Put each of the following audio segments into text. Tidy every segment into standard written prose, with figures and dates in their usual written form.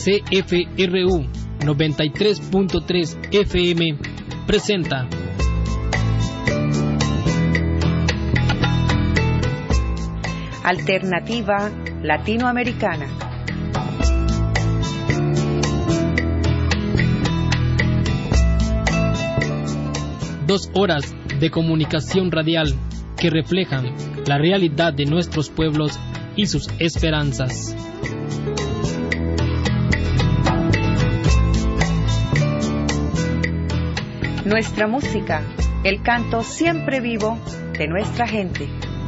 CFRU 93.3 FM presenta Alternativa Latinoamericana. Dos horas de comunicación radial que reflejan la realidad de nuestros pueblos y sus esperanzas. Nuestra música, el canto siempre vivo de nuestra gente.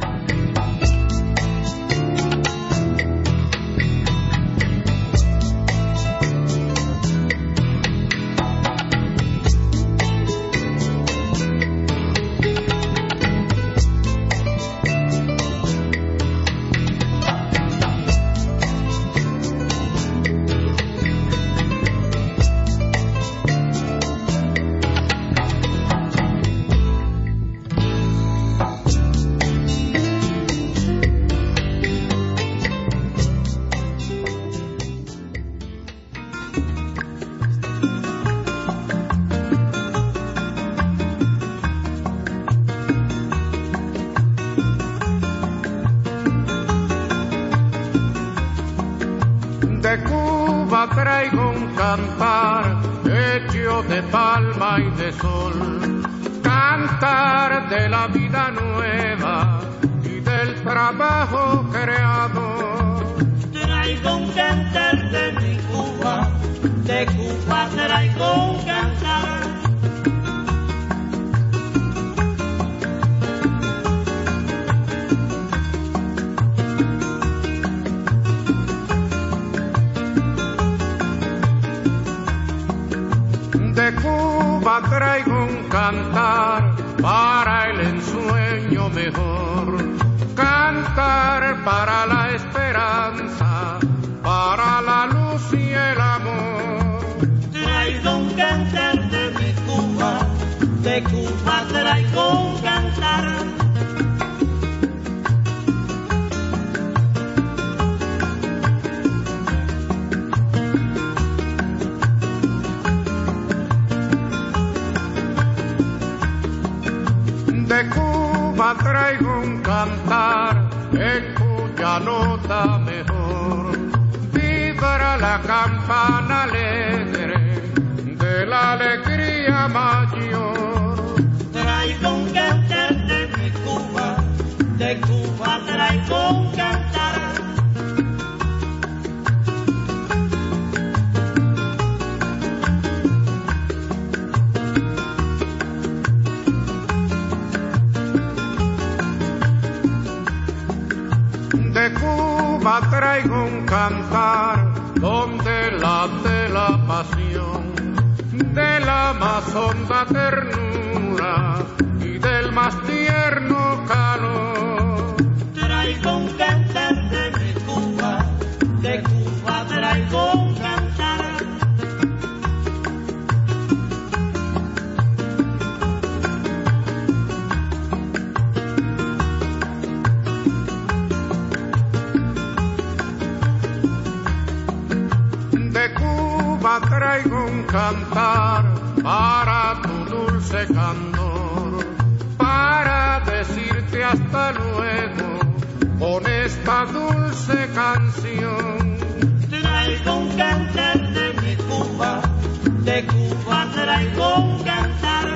De Cuba traigo un cantar hecho de palma y de sol, cantar de la vida nueva y del trabajo creado. Traigo un cantar de mi Cuba, de Cuba traigo un cantar. De Cuba traigo un cantar para el ensueño mejor, cantar para la esperanza, para la luz y el amor. Traigo un cantar de mi Cuba, de Cuba traigo un cantar. De Cuba traigo un cantar en cuya nota mejor vibra la campana alegre de la alegría mayor. Traigo un cantar de mi Cuba, de Cuba traigo un cantar. De Cuba traigo un cantar donde late la pasión de la más honda ternura y del más tierno calor. Traigo un cantar de mi Cuba, de Cuba traigo un cantar. De Cuba traigo un cantar para tu dulce candor, para decirte hasta luego con esta dulce canción. Traigo un cantar de mi Cuba, de Cuba traigo un cantar.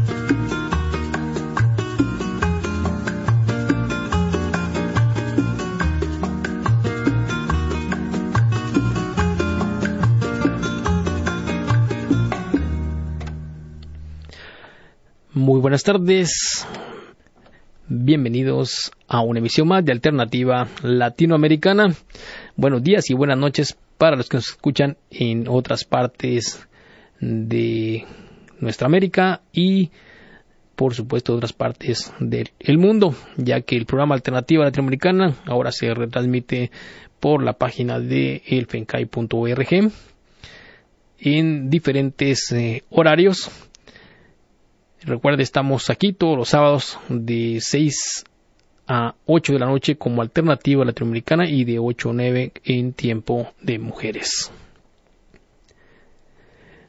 Muy buenas tardes, bienvenidos a una emisión más de Alternativa Latinoamericana. Buenos días y buenas noches para los que nos escuchan en otras partes de nuestra América y por supuesto otras partes del mundo, ya que el programa Alternativa Latinoamericana ahora se retransmite por la página de elfencai.org en diferentes horarios. Recuerde, estamos aquí todos los sábados de 6 a 8 de la noche como Alternativa Latinoamericana y de 8 a 9 en Tiempo de Mujeres.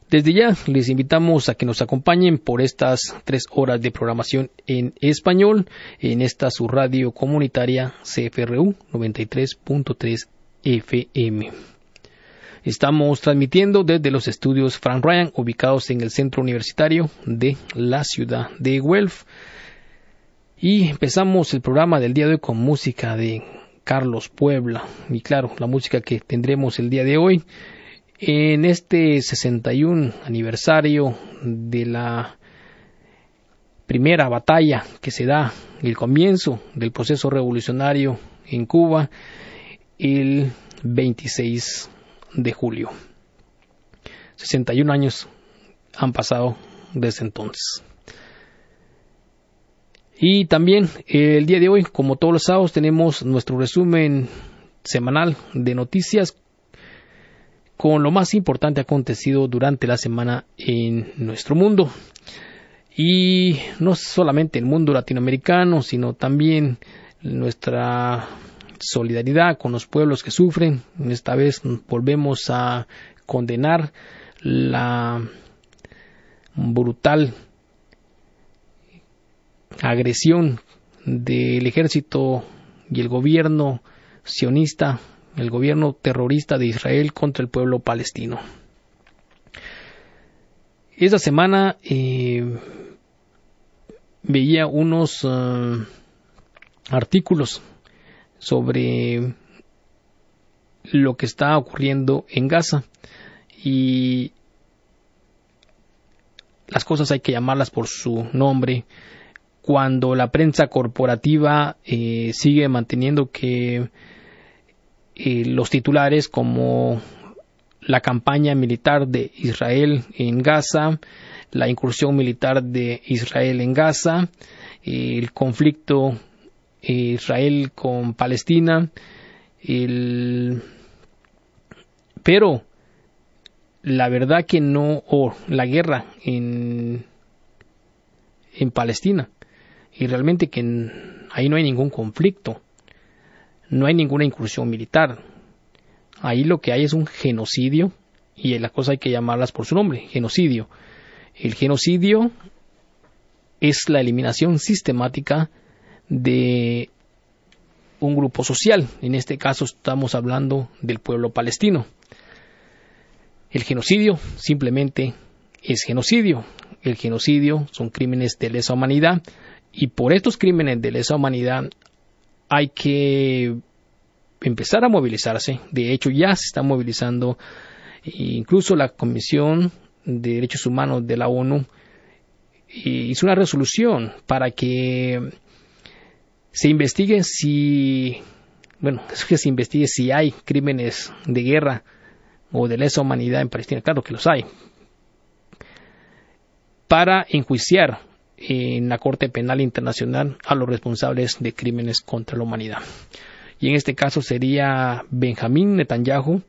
Desde ya les invitamos a que nos acompañen por estas 3 horas de programación en español en esta su radio comunitaria CFRU 93.3 FM. Estamos transmitiendo desde los estudios Frank Ryan, ubicados en el centro universitario de la ciudad de Guelph. Y empezamos el programa del día de hoy con música de Carlos Puebla. Y claro, la música que tendremos el día de hoy en este 61 aniversario de la primera batalla que se da, el comienzo del proceso revolucionario en Cuba, el 26 de julio. 61 años han pasado desde entonces. Y también el día de hoy, como todos los sábados, tenemos nuestro resumen semanal de noticias con lo más importante acontecido durante la semana en nuestro mundo. Y no solamente el mundo latinoamericano, sino también nuestra solidaridad con los pueblos que sufren. Esta vez volvemos a condenar la brutal agresión del ejército y el gobierno sionista, el gobierno terrorista de Israel contra el pueblo palestino. Esta semana veía unos artículos sobre lo que está ocurriendo en Gaza, y las cosas hay que llamarlas por su nombre. Cuando la prensa corporativa sigue manteniendo que los titulares como la campaña militar de Israel en Gaza, la incursión militar de Israel en Gaza, el conflicto Israel con Palestina, pero la verdad que no, o la guerra en Palestina, y realmente que ahí no hay ningún conflicto, no hay ninguna incursión militar. Ahí lo que hay es un genocidio, y las cosas hay que llamarlas por su nombre, genocidio. El genocidio es la eliminación sistemática de un grupo social. En este caso estamos hablando del pueblo palestino. El genocidio simplemente es genocidio. El genocidio son crímenes de lesa humanidad, y por estos crímenes de lesa humanidad hay que empezar a movilizarse. De hecho, ya se está movilizando. Incluso la Comisión de Derechos Humanos de la ONU hizo una resolución para que se investigue si hay crímenes de guerra o de lesa humanidad en Palestina. Claro que los hay, para enjuiciar en la Corte Penal Internacional a los responsables de crímenes contra la humanidad. Y en este caso sería Benjamín Netanyahu,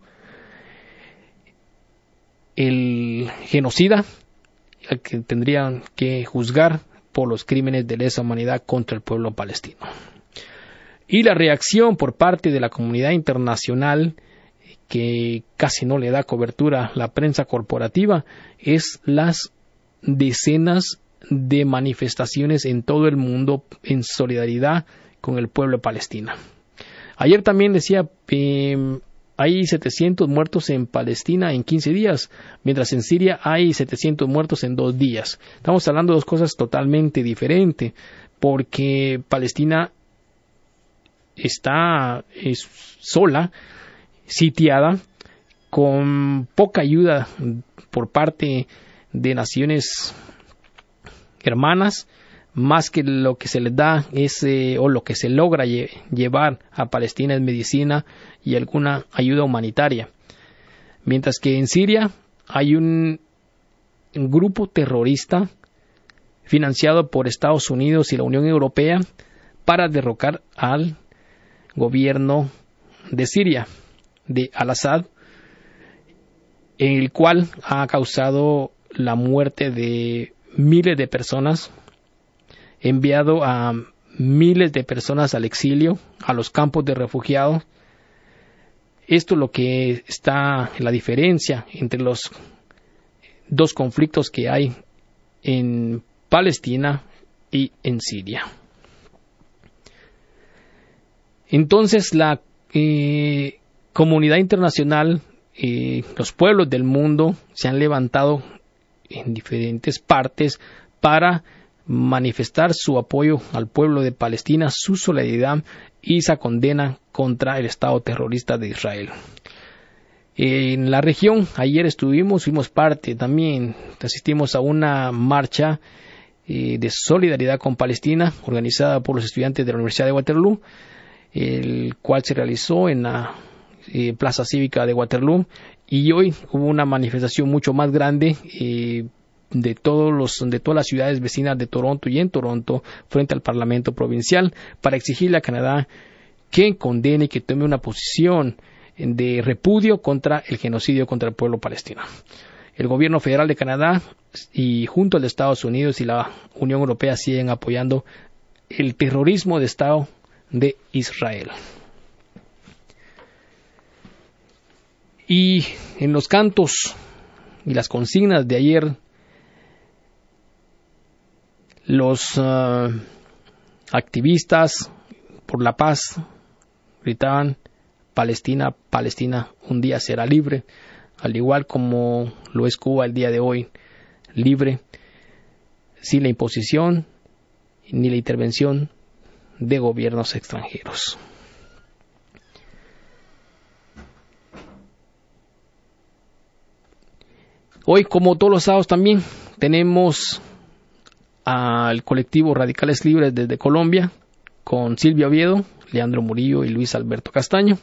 el genocida, al que tendrían que juzgar por los crímenes de lesa humanidad contra el pueblo palestino. Y la reacción por parte de la comunidad internacional, que casi no le da cobertura a la prensa corporativa, es las decenas de manifestaciones en todo el mundo en solidaridad con el pueblo palestino. Ayer también decía, hay 700 muertos en Palestina en 15 días, mientras en Siria hay 700 muertos en 2 días. Estamos hablando de 2 cosas totalmente diferentes, porque Palestina está sola, sitiada, con poca ayuda por parte de naciones hermanas, más que lo que se les da o lo que se logra llevar a Palestina es medicina y alguna ayuda humanitaria. Mientras que en Siria hay un grupo terrorista financiado por Estados Unidos y la Unión Europea para derrocar al gobierno de Siria, de Al-Assad, en el cual ha causado la muerte de miles de personas, enviado a miles de personas al exilio, a los campos de refugiados. Esto es lo que está en la diferencia entre los dos conflictos que hay en Palestina y en Siria. Entonces la comunidad internacional, los pueblos del mundo se han levantado en diferentes partes para manifestar su apoyo al pueblo de Palestina, su solidaridad y esa condena contra el Estado terrorista de Israel. En la región, ayer fuimos parte también, asistimos a una marcha de solidaridad con Palestina organizada por los estudiantes de la Universidad de Waterloo, el cual se realizó en la Plaza Cívica de Waterloo, y hoy hubo una manifestación mucho más grande de todas las ciudades vecinas de Toronto y en Toronto frente al Parlamento Provincial para exigirle a Canadá que condene y que tome una posición de repudio contra el genocidio contra el pueblo palestino. El gobierno federal de Canadá y junto al de Estados Unidos y la Unión Europea siguen apoyando el terrorismo de Estado de Israel. Y en los cantos y las consignas de ayer, los activistas por la paz gritaban: Palestina, Palestina, un día será libre, al igual como lo es Cuba el día de hoy, libre, sin la imposición ni la intervención de gobiernos extranjeros. Hoy, como todos los sábados también, tenemos al colectivo Radicales Libres desde Colombia, con Silvia Oviedo, Leandro Murillo y Luis Alberto Castaño.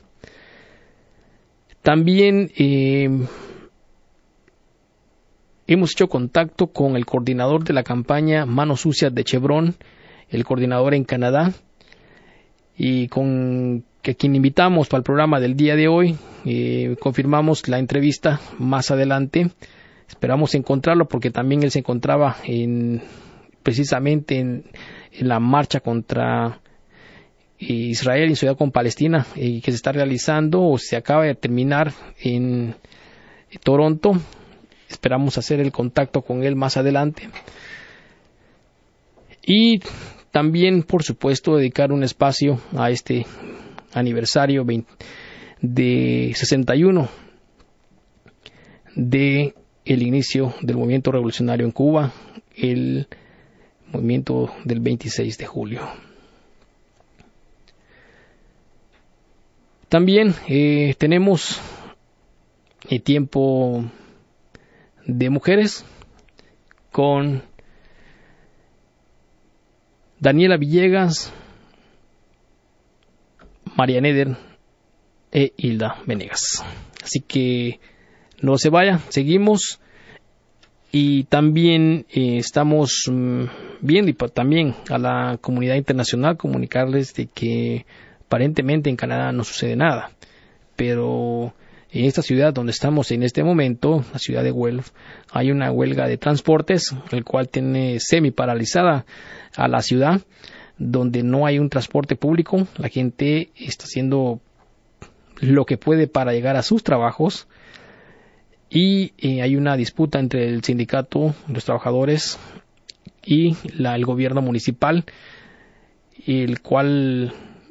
También hemos hecho contacto con el coordinador de la campaña Manos Sucias de Chevron, el coordinador en Canadá, y con quien invitamos para el programa del día de hoy. Confirmamos la entrevista más adelante. Esperamos encontrarlo porque también él se encontraba precisamente en la marcha contra Israel y ciudad con Palestina que se está realizando o se acaba de terminar en Toronto. Esperamos hacer el contacto con él más adelante. Y también, por supuesto, dedicar un espacio a este aniversario de 61 de el inicio del movimiento revolucionario en Cuba, el movimiento del 26 de julio. También tenemos tiempo de mujeres con Daniela Villegas, María Neder e Hilda Venegas. Así que no se vaya, seguimos. Y también estamos viendo y también a la comunidad internacional comunicarles de que aparentemente en Canadá no sucede nada, pero en esta ciudad donde estamos en este momento, la ciudad de Guelph, hay una huelga de transportes, el cual tiene semi paralizada a la ciudad, donde no hay un transporte público. La gente está haciendo lo que puede para llegar a sus trabajos, y hay una disputa entre el sindicato, los trabajadores y el gobierno municipal, el cual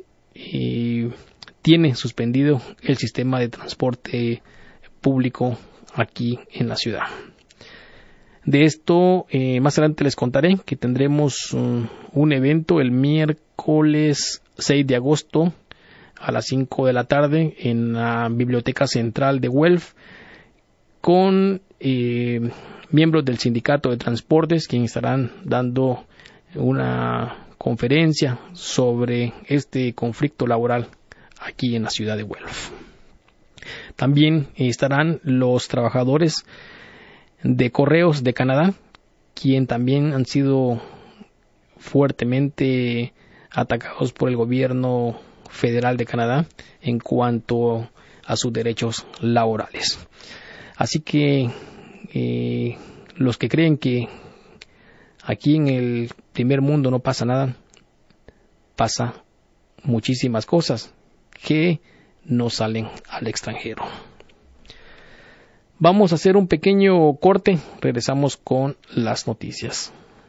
tiene suspendido el sistema de transporte público aquí en la ciudad. De esto más adelante les contaré que tendremos un evento el miércoles 6 de agosto a las 5 de la tarde en la Biblioteca Central de Guelph con miembros del sindicato de transportes, quienes estarán dando una conferencia sobre este conflicto laboral aquí en la ciudad de Guelph. También estarán los trabajadores de Correos de Canadá, quien también han sido fuertemente atacados por el gobierno federal de Canadá en cuanto a sus derechos laborales. Así que los que creen que aquí en el primer mundo no pasa nada, pasa muchísimas cosas que no salen al extranjero. Vamos a hacer un pequeño corte, regresamos con las noticias.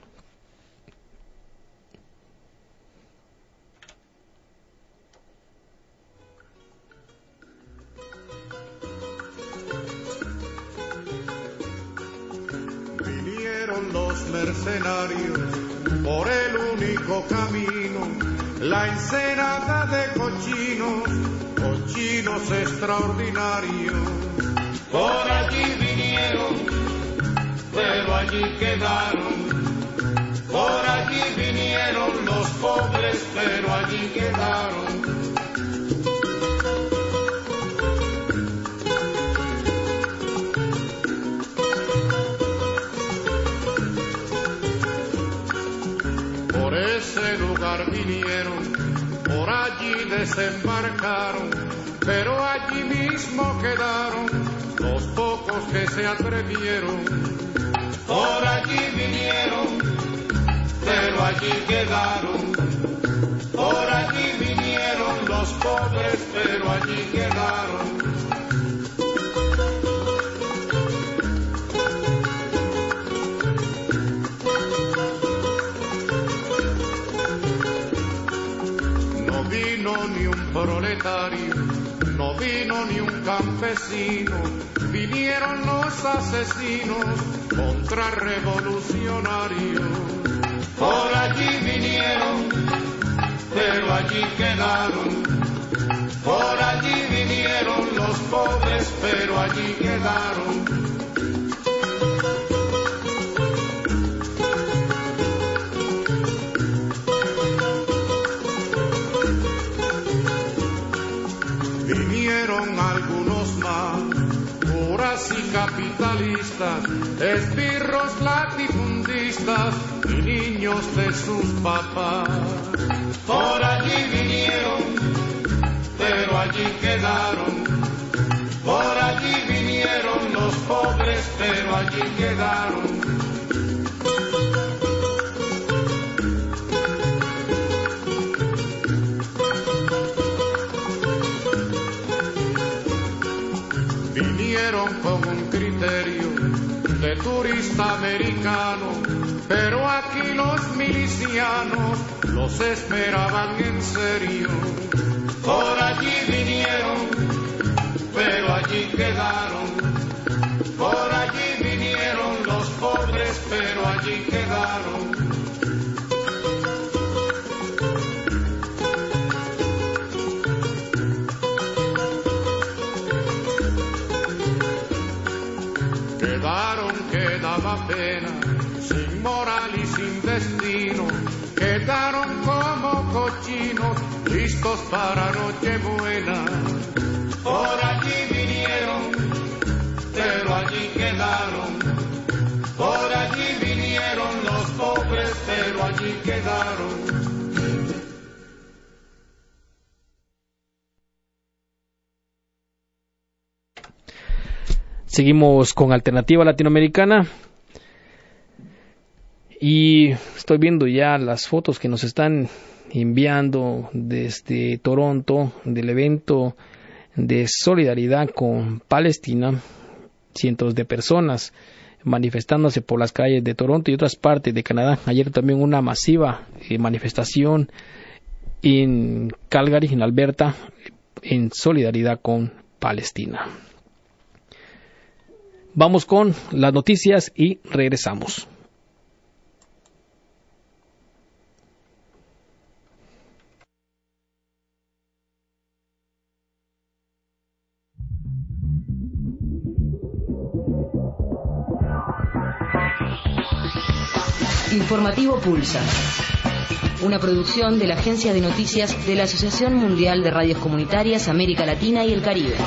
Vinieron los mercenarios por el único camino, la ensenada de cochinos extraordinarios. Por allí vinieron, pero allí quedaron. Por allí vinieron los pobres, pero allí quedaron. Por ese lugar vinieron, por allí desembarcaron, pero allí mismo quedaron los pocos que se atrevieron. Por allí vinieron, pero allí quedaron. Por allí vinieron los pobres, pero allí quedaron. No vino ni un proletario, no vino ni un campesino, vinieron los asesinos contrarrevolucionarios. Por allí vinieron, pero allí quedaron. Por allí vinieron los pobres, pero allí quedaron. Vinieron algunos más, curas y capitalistas, esbirros latifundistas y niños de sus papás. Por allí vinieron, pero allí quedaron. Por allí vinieron los pobres, pero allí quedaron. Vinieron con un criterio de turista americano, pero aquí los milicianos los esperaban en serio. Por allí vinieron, pero allí quedaron. Por allí vinieron los pobres, pero allí quedaron. Que daba pena, sin moral y sin destino, quedaron como cochinos, listos para Nochebuena. Por allí vinieron, pero allí quedaron. Por allí vinieron los pobres, pero allí quedaron. Seguimos con Alternativa Latinoamericana y estoy viendo ya las fotos que nos están enviando desde Toronto del evento de solidaridad con Palestina. Cientos de personas manifestándose por las calles de Toronto y otras partes de Canadá. Ayer también una masiva manifestación en Calgary, en Alberta, en solidaridad con Palestina. Vamos con las noticias y regresamos. Informativo Pulsar, una producción de la Agencia de Noticias de la Asociación Mundial de Radios Comunitarias América Latina y el Caribe.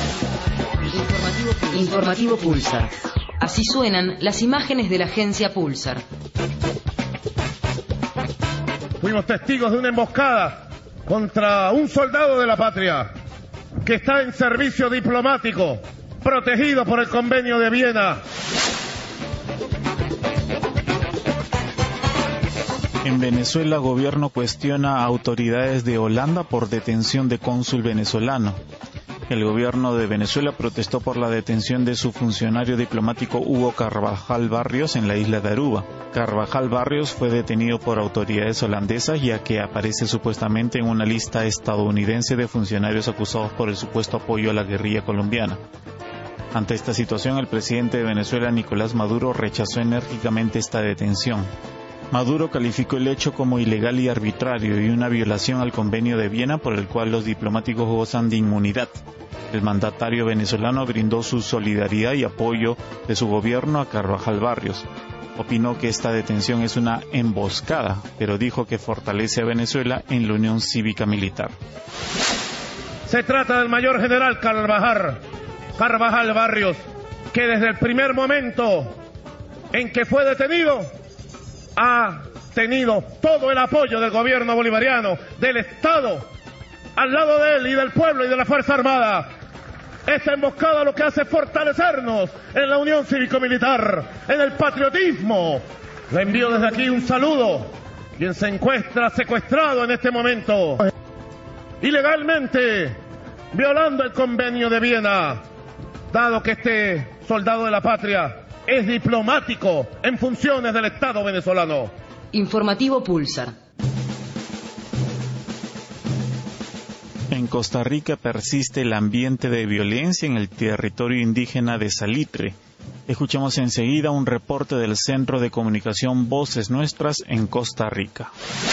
Informativo Pulsar. Así suenan las imágenes de la agencia Pulsar. Fuimos testigos de una emboscada contra un soldado de la patria que está en servicio diplomático, protegido por el Convenio de Viena. En Venezuela, gobierno cuestiona a autoridades de Holanda por detención de cónsul venezolano. El gobierno de Venezuela protestó por la detención de su funcionario diplomático Hugo Carvajal Barrios en la isla de Aruba. Carvajal Barrios fue detenido por autoridades holandesas ya que aparece supuestamente en una lista estadounidense de funcionarios acusados por el supuesto apoyo a la guerrilla colombiana. Ante esta situación, el presidente de Venezuela, Nicolás Maduro, rechazó enérgicamente esta detención. Maduro calificó el hecho como ilegal y arbitrario y una violación al Convenio de Viena por el cual los diplomáticos gozan de inmunidad. El mandatario venezolano brindó su solidaridad y apoyo de su gobierno a Carvajal Barrios. Opinó que esta detención es una emboscada, pero dijo que fortalece a Venezuela en la Unión Cívica Militar. Se trata del mayor general Carvajal Barrios, que desde el primer momento en que fue detenido ha tenido todo el apoyo del gobierno bolivariano, del Estado, al lado de él y del pueblo y de la Fuerza Armada. Esta emboscada lo que hace es fortalecernos en la unión cívico-militar, en el patriotismo. Le envío desde aquí un saludo, quien se encuentra secuestrado en este momento, ilegalmente, violando el Convenio de Viena, dado que este soldado de la patria es diplomático en funciones del Estado venezolano. Informativo Pulsar. En Costa Rica persiste el ambiente de violencia en el territorio indígena de Salitre. Escuchamos enseguida un reporte del Centro de Comunicación Voces Nuestras en Costa Rica.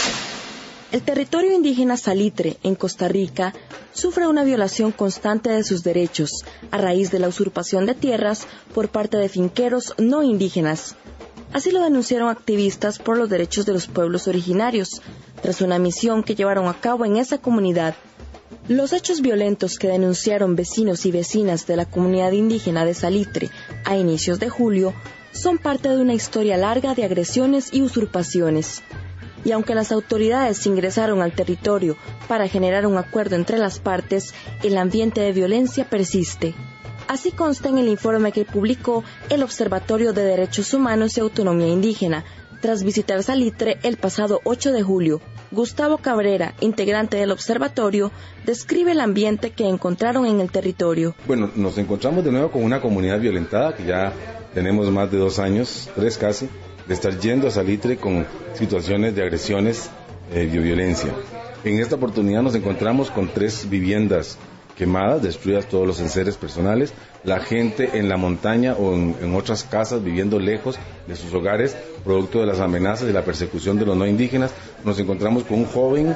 El territorio indígena Salitre, en Costa Rica, sufre una violación constante de sus derechos a raíz de la usurpación de tierras por parte de finqueros no indígenas. Así lo denunciaron activistas por los derechos de los pueblos originarios, tras una misión que llevaron a cabo en esa comunidad. Los hechos violentos que denunciaron vecinos y vecinas de la comunidad indígena de Salitre a inicios de julio son parte de una historia larga de agresiones y usurpaciones. Y aunque las autoridades ingresaron al territorio para generar un acuerdo entre las partes, el ambiente de violencia persiste. Así consta en el informe que publicó el Observatorio de Derechos Humanos y Autonomía Indígena, tras visitar Salitre el pasado 8 de julio. Gustavo Cabrera, integrante del observatorio, describe el ambiente que encontraron en el territorio. Bueno, nos encontramos de nuevo con una comunidad violentada que ya tenemos más de 2 años, 3 casi, de estar yendo a Salitre con situaciones de agresiones de violencia. En esta oportunidad nos encontramos con 3 viviendas quemadas, destruidas todos los enseres personales, la gente en la montaña o en otras casas viviendo lejos de sus hogares, producto de las amenazas y la persecución de los no indígenas. Nos encontramos con un joven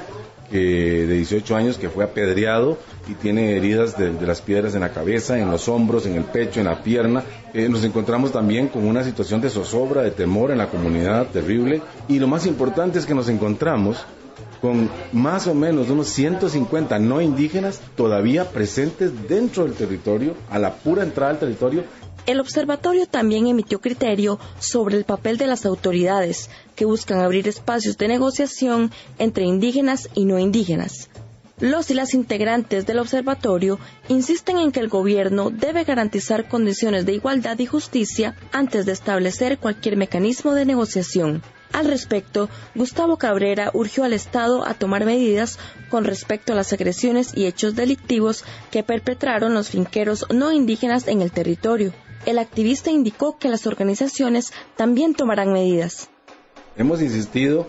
de 18 años que fue apedreado y tiene heridas de las piedras en la cabeza, en los hombros, en el pecho, en la pierna. Nos encontramos también con una situación de zozobra, de temor en la comunidad terrible, y lo más importante es que nos encontramos con más o menos unos 150 no indígenas todavía presentes dentro del territorio, a la pura entrada al territorio. El observatorio también emitió criterio sobre el papel de las autoridades, que buscan abrir espacios de negociación entre indígenas y no indígenas. Los y las integrantes del observatorio insisten en que el gobierno debe garantizar condiciones de igualdad y justicia antes de establecer cualquier mecanismo de negociación. Al respecto, Gustavo Cabrera urgió al Estado a tomar medidas con respecto a las agresiones y hechos delictivos que perpetraron los finqueros no indígenas en el territorio. El activista indicó que las organizaciones también tomarán medidas. Hemos insistido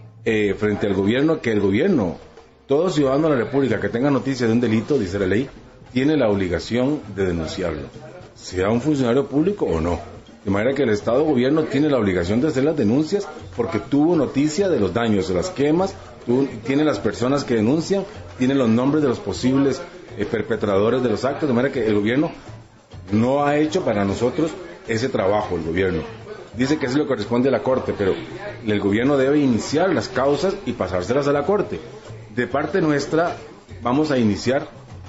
frente al gobierno que el gobierno, todo ciudadano de la República que tenga noticia de un delito, dice la ley, tiene la obligación de denunciarlo, sea un funcionario público o no. De manera que el Estado-Gobierno tiene la obligación de hacer las denuncias porque tuvo noticia de los daños, de las quemas, tiene las personas que denuncian, tiene los nombres de los posibles perpetradores de los actos, de manera que el gobierno no ha hecho para nosotros ese trabajo, el gobierno. Dice que eso le corresponde a la Corte, pero el gobierno debe iniciar las causas y pasárselas a la Corte. De parte nuestra vamos a iniciar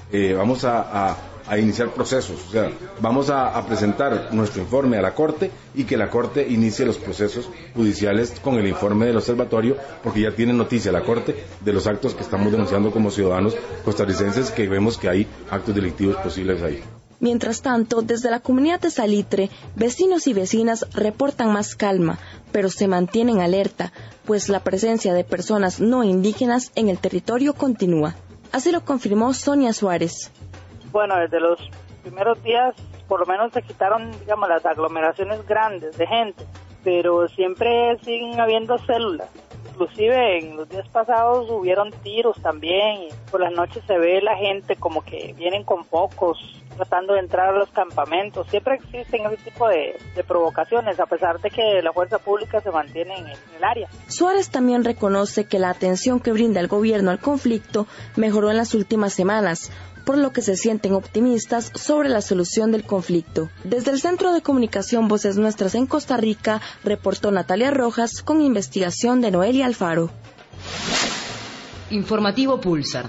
iniciar procesos, o sea, vamos a presentar nuestro informe a la Corte y que la Corte inicie los procesos judiciales con el informe del observatorio, porque ya tiene noticia la Corte de los actos que estamos denunciando como ciudadanos costarricenses, que vemos que hay actos delictivos posibles ahí. Mientras tanto, desde la comunidad de Salitre, vecinos y vecinas reportan más calma, pero se mantienen alerta, pues la presencia de personas no indígenas en el territorio continúa. Así lo confirmó Sonia Suárez. Bueno, desde los primeros días, por lo menos se quitaron, digamos, las aglomeraciones grandes de gente, pero siempre siguen habiendo células. Inclusive en los días pasados hubieron tiros también, y por las noches se ve la gente como que vienen con pocos, tratando de entrar a los campamentos. Siempre existen ese tipo de provocaciones, a pesar de que la fuerza pública se mantiene en el área. Suárez también reconoce que la atención que brinda el gobierno al conflicto mejoró en las últimas semanas, por lo que se sienten optimistas sobre la solución del conflicto. Desde el Centro de Comunicación Voces Nuestras en Costa Rica, reportó Natalia Rojas con investigación de Noelia Alfaro. Informativo Pulsar.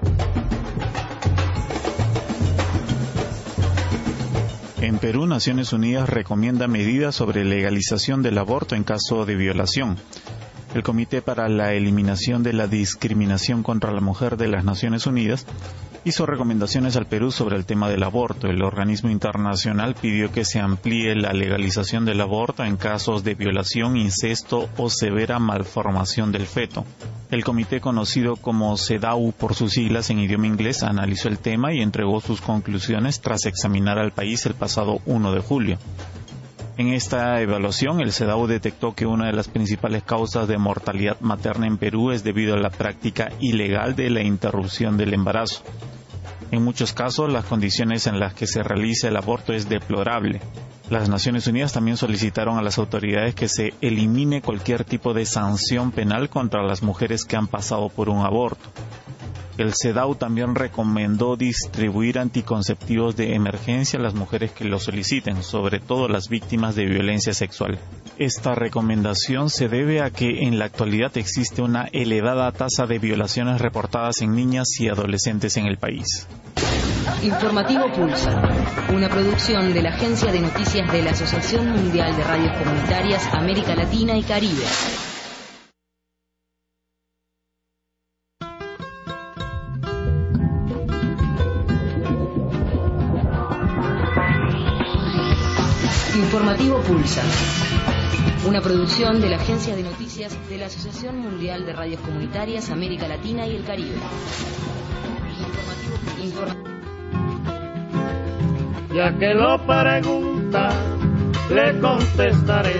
En Perú, Naciones Unidas recomienda medidas sobre legalización del aborto en caso de violación. El Comité para la Eliminación de la Discriminación contra la Mujer de las Naciones Unidas hizo recomendaciones al Perú sobre el tema del aborto. El organismo internacional pidió que se amplíe la legalización del aborto en casos de violación, incesto o severa malformación del feto. El comité, conocido como CEDAW por sus siglas en idioma inglés, analizó el tema y entregó sus conclusiones tras examinar al país el pasado 1 de julio. En esta evaluación, el CEDAW detectó que una de las principales causas de mortalidad materna en Perú es debido a la práctica ilegal de la interrupción del embarazo. En muchos casos, las condiciones en las que se realiza el aborto es deplorable. Las Naciones Unidas también solicitaron a las autoridades que se elimine cualquier tipo de sanción penal contra las mujeres que han pasado por un aborto. El CEDAW también recomendó distribuir anticonceptivos de emergencia a las mujeres que lo soliciten, sobre todo las víctimas de violencia sexual. Esta recomendación se debe a que en la actualidad existe una elevada tasa de violaciones reportadas en niñas y adolescentes en el país. Informativo Pulsar, una producción de la Agencia de Noticias de la Asociación Mundial de Radios Comunitarias América Latina y Caribe. Informativo Pulsar, una producción de la Agencia de Noticias de la Asociación Mundial de Radios Comunitarias América Latina y el Caribe. Ya que lo pregunta, le contestaré.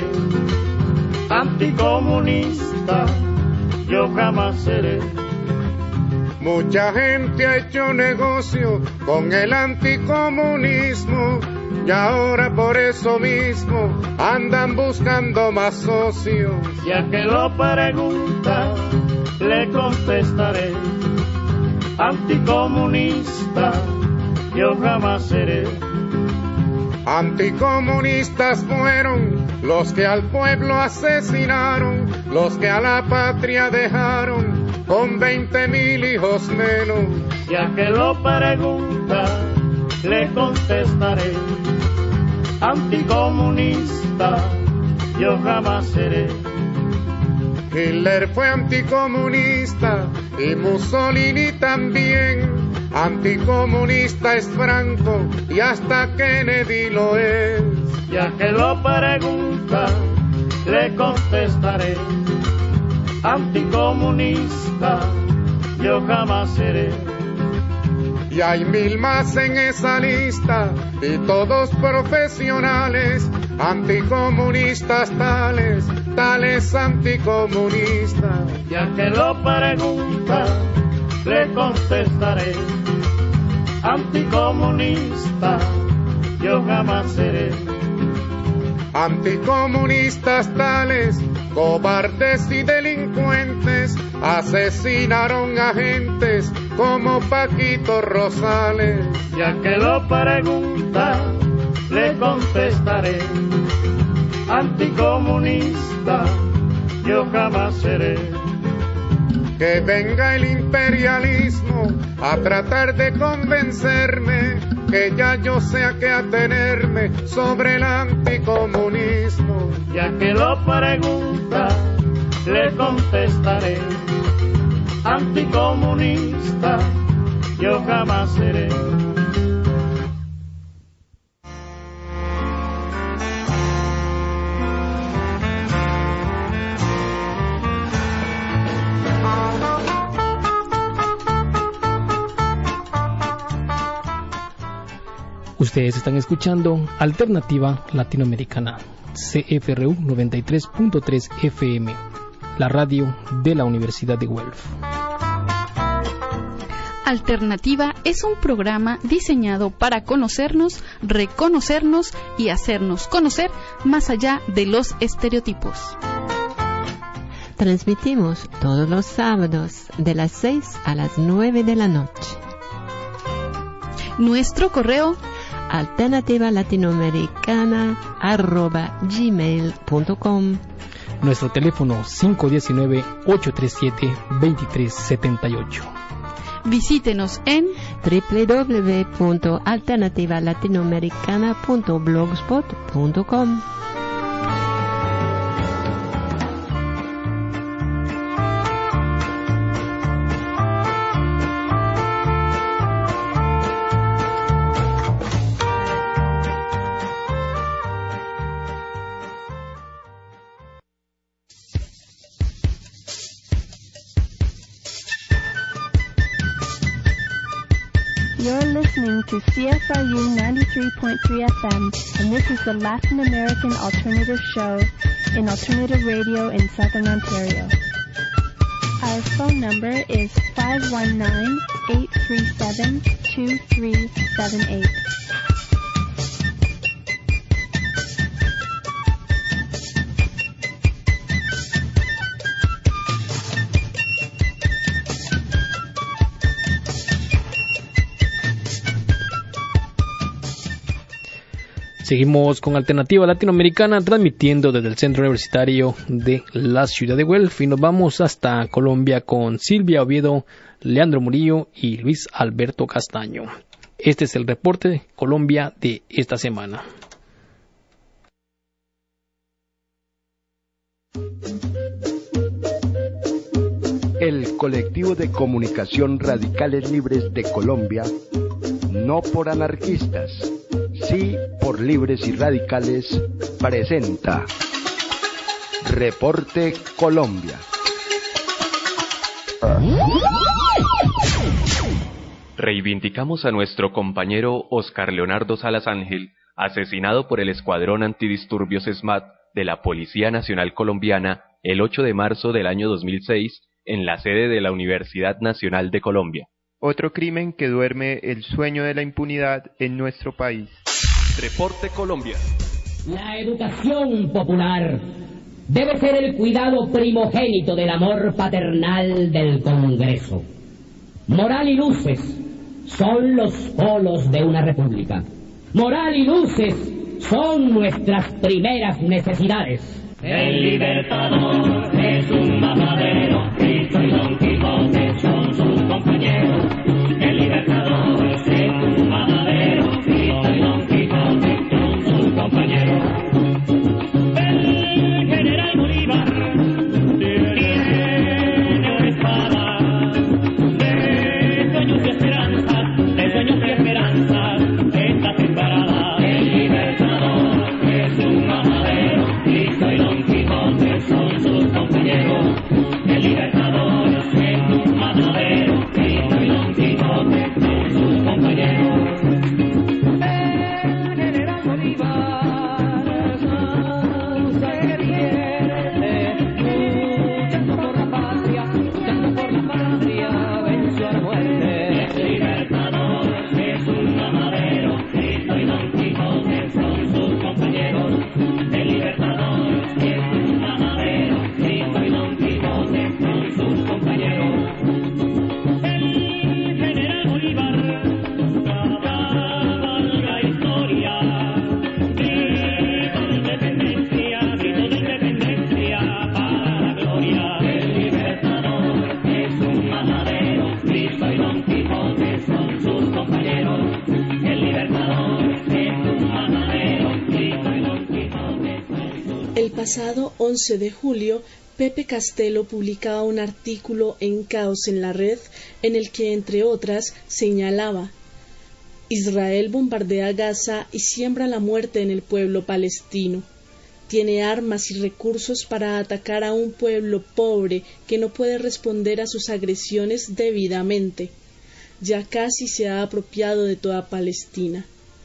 Anticomunista, yo jamás seré. Mucha gente ha hecho negocio con el anticomunismo y ahora por eso mismo andan buscando más socios. Ya que lo pregunta, le contestaré. Anticomunista, yo jamás seré. Anticomunistas fueron los que al pueblo asesinaron, los que a la patria dejaron con 20,000 hijos menos. Ya que lo pregunta, le contestaré. Anticomunista, yo jamás seré. Hitler fue anticomunista y Mussolini también. Anticomunista es Franco y hasta Kennedy lo es. Ya que lo pregunta, le contestaré. Anticomunista, yo jamás seré. Y hay 1000 más en esa lista y todos profesionales, anticomunistas tales, tales anticomunistas. Ya que lo pregunta, le contestaré. Anticomunista, yo jamás seré. Anticomunistas tales, cobardes y delincuentes, asesinaron a gentes como Paquito Rosales. Ya que lo pregunta, le contestaré. Anticomunista, yo jamás seré. Que venga el imperialismo a tratar de convencerme, que ya yo sé a qué atenerme sobre el anticomunismo. Ya que lo pregunta, le contestaré. Anticomunista, yo jamás seré. Ustedes están escuchando Alternativa Latinoamericana, CFRU 93.3 FM, la radio de la Universidad de Guelph. Alternativa es un programa diseñado para conocernos, reconocernos y hacernos conocer más allá de los estereotipos. Transmitimos todos los sábados de las 6 a las 9 de la noche. Nuestro correo alternativalatinoamericana@gmail.com. Nuestro teléfono 519-837-2378. Visítenos en www.alternativalatinoamericana.blogspot.com. You're listening to CFRU 93.3 FM, and this is the Latin American Alternative Show in alternative radio in Southern Ontario. Our phone number is 519-837-2378. Seguimos con Alternativa Latinoamericana, transmitiendo desde el Centro Universitario de la Ciudad de Guelph, y nos vamos hasta Colombia con Silvia Oviedo, Leandro Murillo y Luis Alberto Castaño. Este es el reporte de Colombia de esta semana. El colectivo de comunicación Radicales Libres de Colombia, no por anarquistas, sí por libres y radicales, presenta Reporte Colombia. Reivindicamos a nuestro compañero Oscar Leonardo Salas Ángel, asesinado por el Escuadrón Antidisturbios SMAT de la Policía Nacional Colombiana el 8 de marzo del año 2006 en la sede de la Universidad Nacional de Colombia. Otro crimen que duerme el sueño de la impunidad en nuestro país. Reporte Colombia. La educación popular debe ser el cuidado primogénito del amor paternal del Congreso. Moral y luces son los polos de una república. Moral y luces son nuestras primeras necesidades. El Libertador es un mamadero, Cristo y Don Quijote son sus compañeros. El Libertador es un mamadero, Cristo y Don Quijote son sus compañeros. El general Bolívar tiene una espada de sueños y esperanzas, está separada. El Libertador es un mamadero, Cristo y Don Quijote son sus compañeros. El Libertador es un mamadero, Cristo y Don Quijote son sus compañeros. El general Bolívar se pierde, luchando por la patria, venció a la muerte. El Libertador es un mamadero, Cristo y Don Quijote son sus compañeros. El Libertador es un mamadero, Cristo y Don Quijote son sus compañeros. El general Bolívar cabalga historia, grito de independencia para la gloria. El Libertador es un mamadero, Cristo y Don Quijote son sus compañeros. El Libertador es un mamadero, Cristo y Don Quijote son sus. El pasado 11 de julio, Pepe Castelo publicaba un artículo en Caos en la Red en el que, entre otras, señalaba: Israel bombardea Gaza y siembra la muerte en el pueblo palestino. Tiene armas y recursos para atacar a un pueblo pobre que no puede responder a sus agresiones debidamente. Ya casi se ha apropiado de toda Palestina.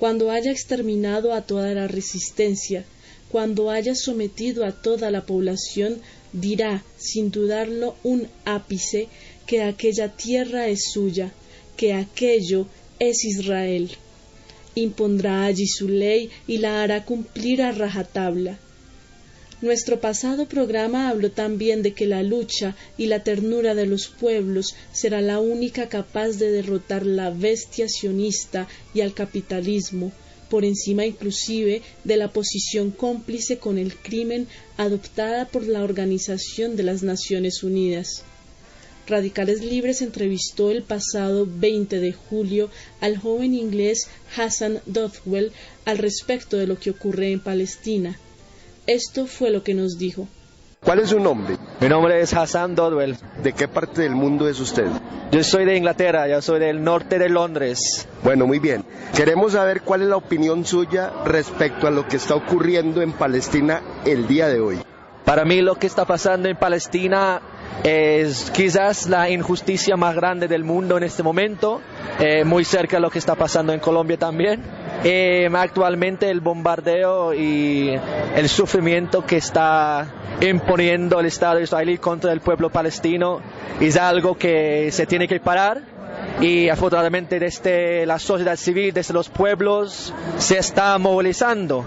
cuando haya exterminado a toda la resistencia, cuando haya sometido a toda la población, dirá, sin dudarlo un ápice, que aquella tierra es suya, que aquello es Israel. Impondrá allí su ley y la hará cumplir a rajatabla. Nuestro pasado programa habló también de que la lucha y la ternura de los pueblos será la única capaz de derrotar la bestia sionista y al capitalismo, por encima inclusive de la posición cómplice con el crimen adoptada por la Organización de las Naciones Unidas. Radicales Libres entrevistó el pasado 20 de julio al joven inglés Hassan Dothwell al respecto de lo que ocurre en Palestina. Esto fue lo que nos dijo. ¿Cuál es su nombre? Mi nombre es Hassan Dothwell. ¿De qué parte del mundo es usted? Yo soy de Inglaterra, yo soy del norte de Londres. Bueno, muy bien. Queremos saber cuál es la opinión suya respecto a lo que está ocurriendo en Palestina el día de hoy. Para mí lo que está pasando en Palestina es quizás la injusticia más grande del mundo en este momento, muy cerca de lo que está pasando en Colombia también. Actualmente el bombardeo y el sufrimiento que está imponiendo el Estado israelí contra el pueblo palestino es algo que se tiene que parar, y afortunadamente desde la sociedad civil, desde los pueblos, se está movilizando.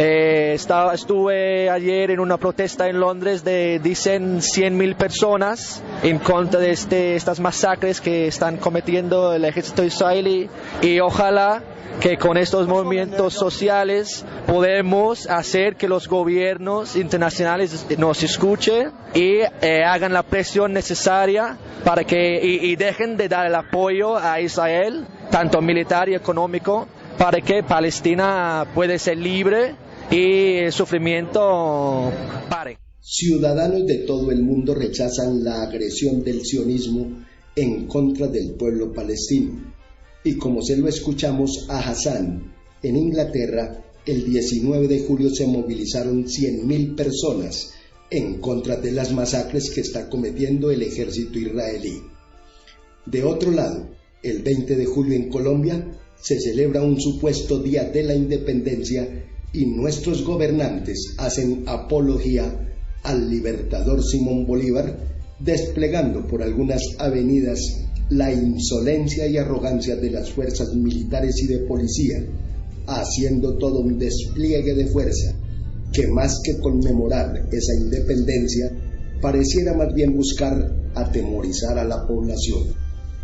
Estuve ayer en una protesta en Londres dicen 100.000 personas en contra de estas masacres que están cometiendo el ejército israelí, y ojalá que con estos movimientos sociales podemos hacer que los gobiernos internacionales nos escuchen y hagan la presión necesaria para que y dejen de dar el apoyo a Israel, tanto militar y económico, para que Palestina pueda ser libre y el sufrimiento pare. Ciudadanos de todo el mundo rechazan la agresión del sionismo en contra del pueblo palestino. Y como se lo escuchamos a Hassan, en Inglaterra, el 19 de julio se movilizaron 100.000 personas en contra de las masacres que está cometiendo el ejército israelí. De otro lado, el 20 de julio en Colombia se celebra un supuesto Día de la Independencia y nuestros gobernantes hacen apología al libertador Simón Bolívar, desplegando por algunas avenidas la insolencia y arrogancia de las fuerzas militares y de policía, haciendo todo un despliegue de fuerza que más que conmemorar esa independencia, pareciera más bien buscar atemorizar a la población.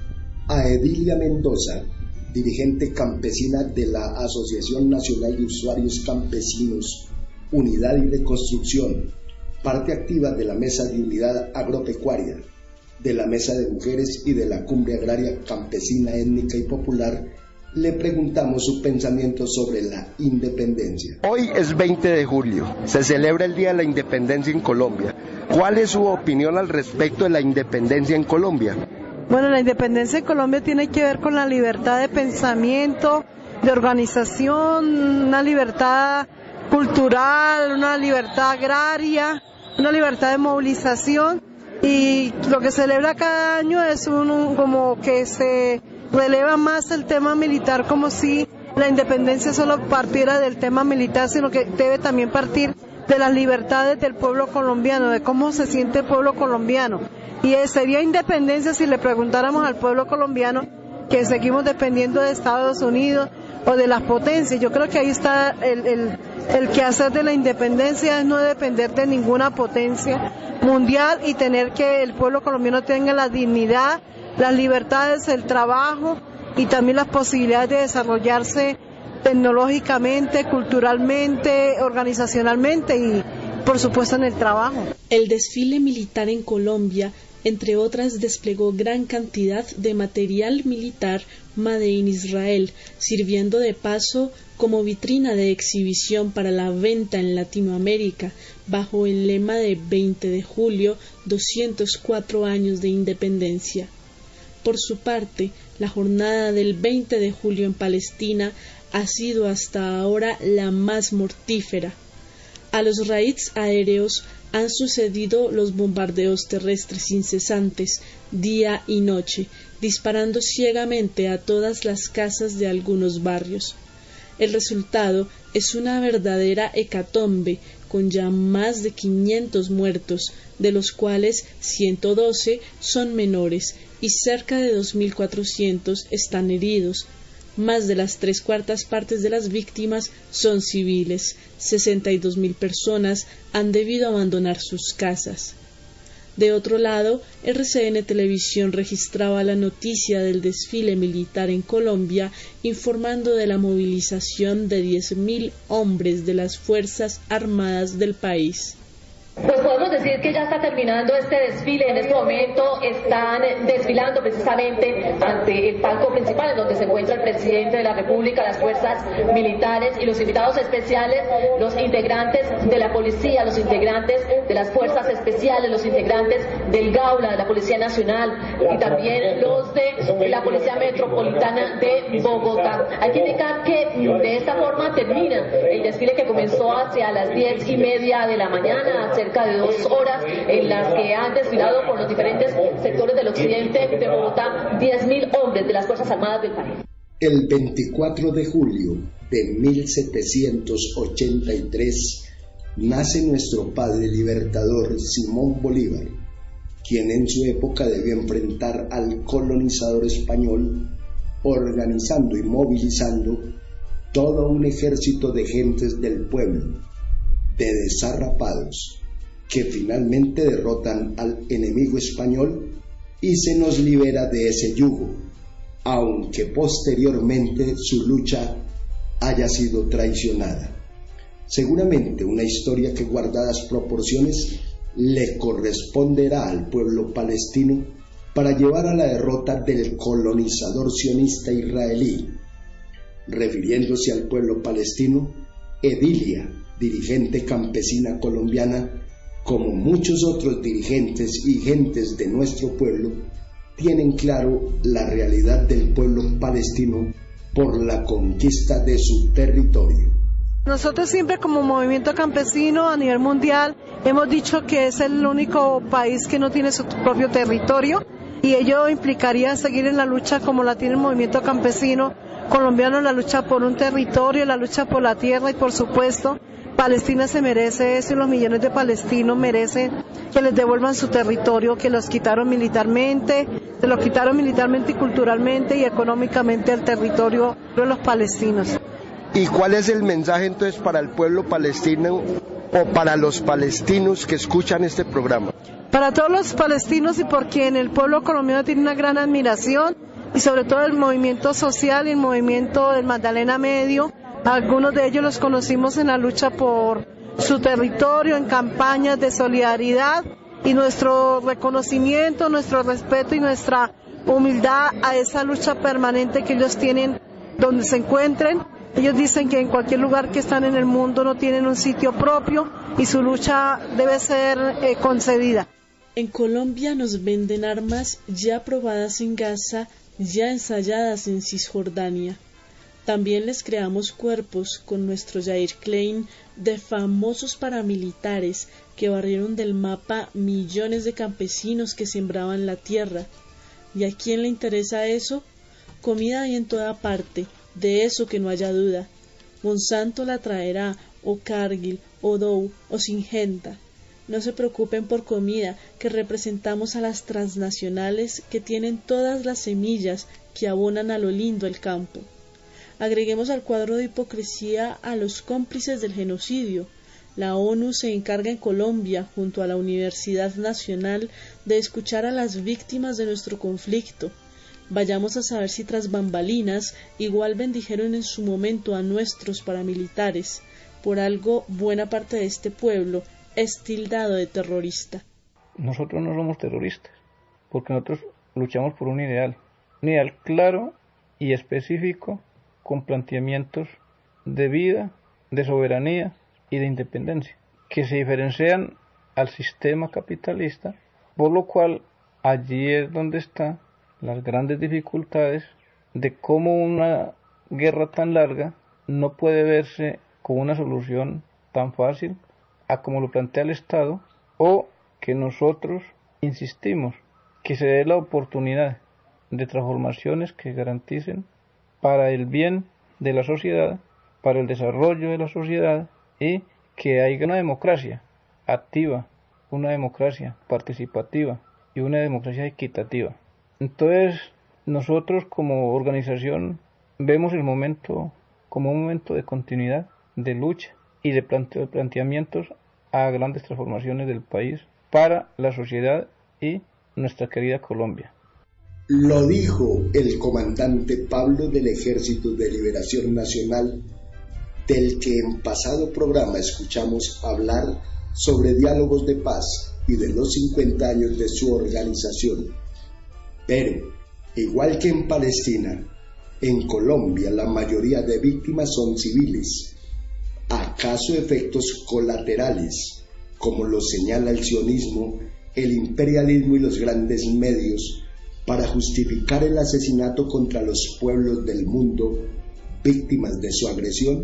A Edilia Mendoza, dirigente campesina de la Asociación Nacional de Usuarios Campesinos, Unidad y Reconstrucción, parte activa de la Mesa de Unidad Agropecuaria, de la Mesa de Mujeres y de la Cumbre Agraria Campesina, Étnica y Popular, le preguntamos su pensamiento sobre la independencia. Hoy es 20 de julio, se celebra el Día de la Independencia en Colombia. ¿Cuál es su opinión al respecto de la independencia en Colombia? Bueno, la independencia en Colombia tiene que ver con la libertad de pensamiento, de organización, una libertad cultural, una libertad agraria, una libertad de movilización. Y lo que se celebra cada año es como que se releva más el tema militar, como si la independencia solo partiera del tema militar, sino que debe también partir de las libertades del pueblo colombiano, de cómo se siente el pueblo colombiano. Y sería independencia si le preguntáramos al pueblo colombiano que seguimos dependiendo de Estados Unidos o de las potencias. Yo creo que ahí está el quehacer de la independencia, es no depender de ninguna potencia mundial y tener que el pueblo colombiano tenga la dignidad, las libertades, el trabajo y también las posibilidades de desarrollarse tecnológicamente, culturalmente, organizacionalmente y por supuesto en el trabajo. El desfile militar en Colombia, entre otras, desplegó gran cantidad de material militar Made in Israel, sirviendo de paso como vitrina de exhibición para la venta en Latinoamérica, bajo el lema de 20 de julio, 204 años de independencia. Por su parte, la jornada del 20 de julio en Palestina ha sido hasta ahora la más mortífera. A los raids aéreos han sucedido los bombardeos terrestres incesantes, día y noche, disparando ciegamente a todas las casas de algunos barrios. El resultado es una verdadera hecatombe, con ya más de 500 muertos, de los cuales 112 son menores y cerca de 2.400 están heridos. Más de las 3/4 partes de las víctimas son civiles. 62.000 personas han debido abandonar sus casas. De otro lado, RCN Televisión registraba la noticia del desfile militar en Colombia, informando de la movilización de 10.000 hombres de las Fuerzas Armadas del país. Pues podemos decir que ya está terminando este desfile. En este momento están desfilando precisamente ante el palco principal, en donde se encuentra el presidente de la República, las fuerzas militares y los invitados especiales, los integrantes de la policía, los integrantes de las fuerzas especiales, los integrantes del Gaula, de la Policía Nacional y también los de la Policía Metropolitana de Bogotá. Hay que indicar que de esta forma termina el desfile que comenzó hacia las 10:30 de la mañana, cerca de 2 horas, en las que han desfilado por los diferentes sectores del occidente de Bogotá 10.000 hombres de las Fuerzas Armadas del país. El 24 de julio de 1783 nace nuestro padre libertador Simón Bolívar, quien en su época debió enfrentar al colonizador español, organizando y movilizando todo un ejército de gentes del pueblo, de desarrapados, que finalmente derrotan al enemigo español y se nos libera de ese yugo, aunque posteriormente su lucha haya sido traicionada. Seguramente una historia que, guardadas proporciones, le corresponderá al pueblo palestino para llevar a la derrota del colonizador sionista israelí. Refiriéndose al pueblo palestino, Edilia, dirigente campesina colombiana, como muchos otros dirigentes y gentes de nuestro pueblo, tienen claro la realidad del pueblo palestino por la conquista de su territorio. Nosotros siempre, como movimiento campesino a nivel mundial, hemos dicho que es el único país que no tiene su propio territorio, y ello implicaría seguir en la lucha como la tiene el movimiento campesino colombiano, la lucha por un territorio, la lucha por la tierra, y por supuesto Palestina se merece eso, y los millones de palestinos merecen que les devuelvan su territorio, que los quitaron militarmente, se lo quitaron militarmente y culturalmente y económicamente el territorio de los palestinos. ¿Y cuál es el mensaje entonces para el pueblo palestino o para los palestinos que escuchan este programa? Para todos los palestinos, y por quien el pueblo colombiano tiene una gran admiración, y sobre todo el movimiento social y el movimiento del Magdalena Medio. Algunos de ellos los conocimos en la lucha por su territorio, en campañas de solidaridad, y nuestro reconocimiento, nuestro respeto y nuestra humildad a esa lucha permanente que ellos tienen donde se encuentren. Ellos dicen que en cualquier lugar que están en el mundo no tienen un sitio propio y su lucha debe ser concedida. En Colombia nos venden armas ya probadas en Gaza, ya ensayadas en Cisjordania. También les creamos cuerpos con nuestro Jair Klein de famosos paramilitares que barrieron del mapa millones de campesinos que sembraban la tierra. ¿Y a quién le interesa eso? Comida hay en toda parte, de eso que no haya duda. Monsanto la traerá, o Cargill, o Dow, o Syngenta. No se preocupen por comida, que representamos a las transnacionales que tienen todas las semillas que abonan a lo lindo el campo. Agreguemos al cuadro de hipocresía a los cómplices del genocidio. La ONU se encarga en Colombia, junto a la Universidad Nacional, de escuchar a las víctimas de nuestro conflicto. Vayamos a saber si tras bambalinas igual bendijeron en su momento a nuestros paramilitares. Por algo, buena parte de este pueblo es tildado de terrorista. Nosotros no somos terroristas, porque nosotros luchamos por un ideal claro y específico, con planteamientos de vida, de soberanía y de independencia, que se diferencian al sistema capitalista, por lo cual allí es donde están las grandes dificultades de cómo una guerra tan larga no puede verse con una solución tan fácil a como lo plantea el Estado, o que nosotros insistimos que se dé la oportunidad de transformaciones que garanticen para el bien de la sociedad para el desarrollo de la sociedad y que haya una democracia activa, una democracia participativa y una democracia equitativa. Entonces, nosotros como organización vemos el momento como un momento de continuidad, de lucha y de planteamientos a grandes transformaciones del país para la sociedad y nuestra querida Colombia. Lo dijo el comandante Pablo del Ejército de Liberación Nacional, del que en pasado programa escuchamos hablar sobre diálogos de paz y de los 50 años de su organización. Pero, igual que en Palestina, en Colombia la mayoría de víctimas son civiles. ¿Acaso efectos colaterales, como lo señala el sionismo, el imperialismo y los grandes medios, para justificar el asesinato contra los pueblos del mundo, víctimas de su agresión?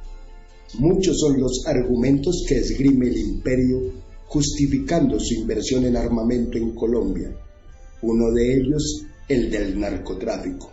Muchos son los argumentos que esgrime el imperio justificando su inversión en armamento en Colombia, uno de ellos el del narcotráfico.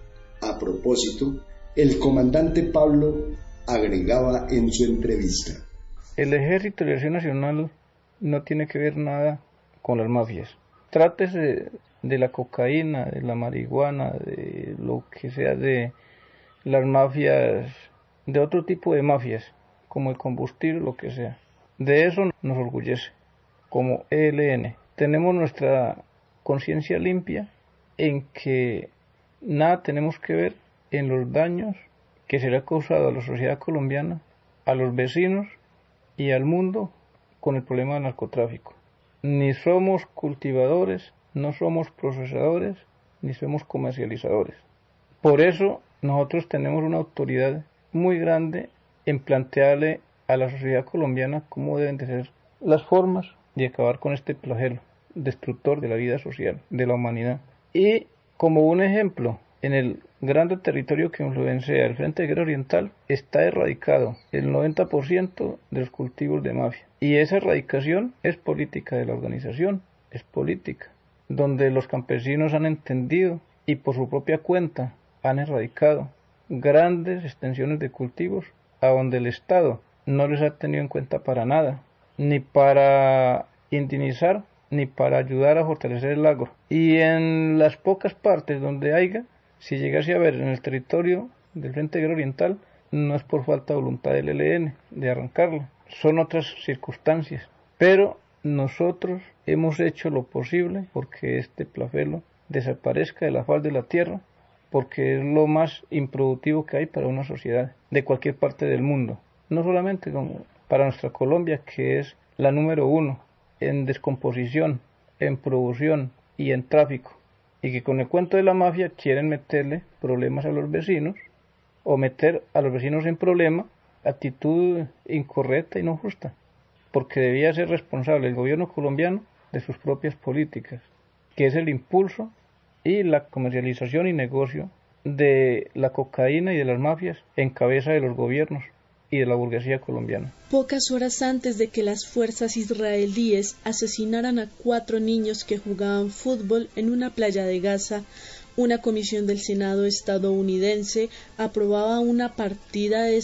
A propósito, el comandante Pablo agregaba en su entrevista: el Ejército de Liberación Nacional no tiene que ver nada con las mafias. Trátese de la cocaína, de la marihuana, de lo que sea, de las mafias, de otro tipo de mafias, como el combustible, lo que sea. De eso nos orgullece, como ELN. Tenemos nuestra conciencia limpia en que nada tenemos que ver en los daños que se le ha causado a la sociedad colombiana, a los vecinos y al mundo con el problema del narcotráfico. Ni somos cultivadores, no somos procesadores, ni somos comercializadores. Por eso nosotros tenemos una autoridad muy grande en plantearle a la sociedad colombiana cómo deben de ser las formas de acabar con este flagelo destructor de la vida social, de la humanidad. Y como un ejemplo, en el grande territorio que influencia el Frente de Guerra Oriental está erradicado el 90% de los cultivos de mafia. Y esa erradicación es política de la organización, es política, donde los campesinos han entendido y por su propia cuenta han erradicado grandes extensiones de cultivos a donde el Estado no les ha tenido en cuenta para nada, ni para indemnizar, ni para ayudar a fortalecer el agro. Y en las pocas partes donde haya, si llegase a ver en el territorio del Frente de Guerra Oriental, no es por falta de voluntad del ELN de arrancarlo, son otras circunstancias. Pero nosotros hemos hecho lo posible porque este flagelo desaparezca de la faz de la tierra, porque es lo más improductivo que hay para una sociedad de cualquier parte del mundo. No solamente como para nuestra Colombia, que es la número 1 en descomposición, en producción y en tráfico, y que con el cuento de la mafia quieren meterle problemas a los vecinos, o meter a los vecinos en problema, actitud incorrecta y no justa, porque debía ser responsable el gobierno colombiano de sus propias políticas, que es el impulso y la comercialización y negocio de la cocaína y de las mafias en cabeza de los gobiernos y de la burguesía colombiana. Pocas horas antes de que las fuerzas israelíes asesinaran a 4 niños que jugaban fútbol en una playa de Gaza, una comisión del Senado estadounidense aprobaba una partida de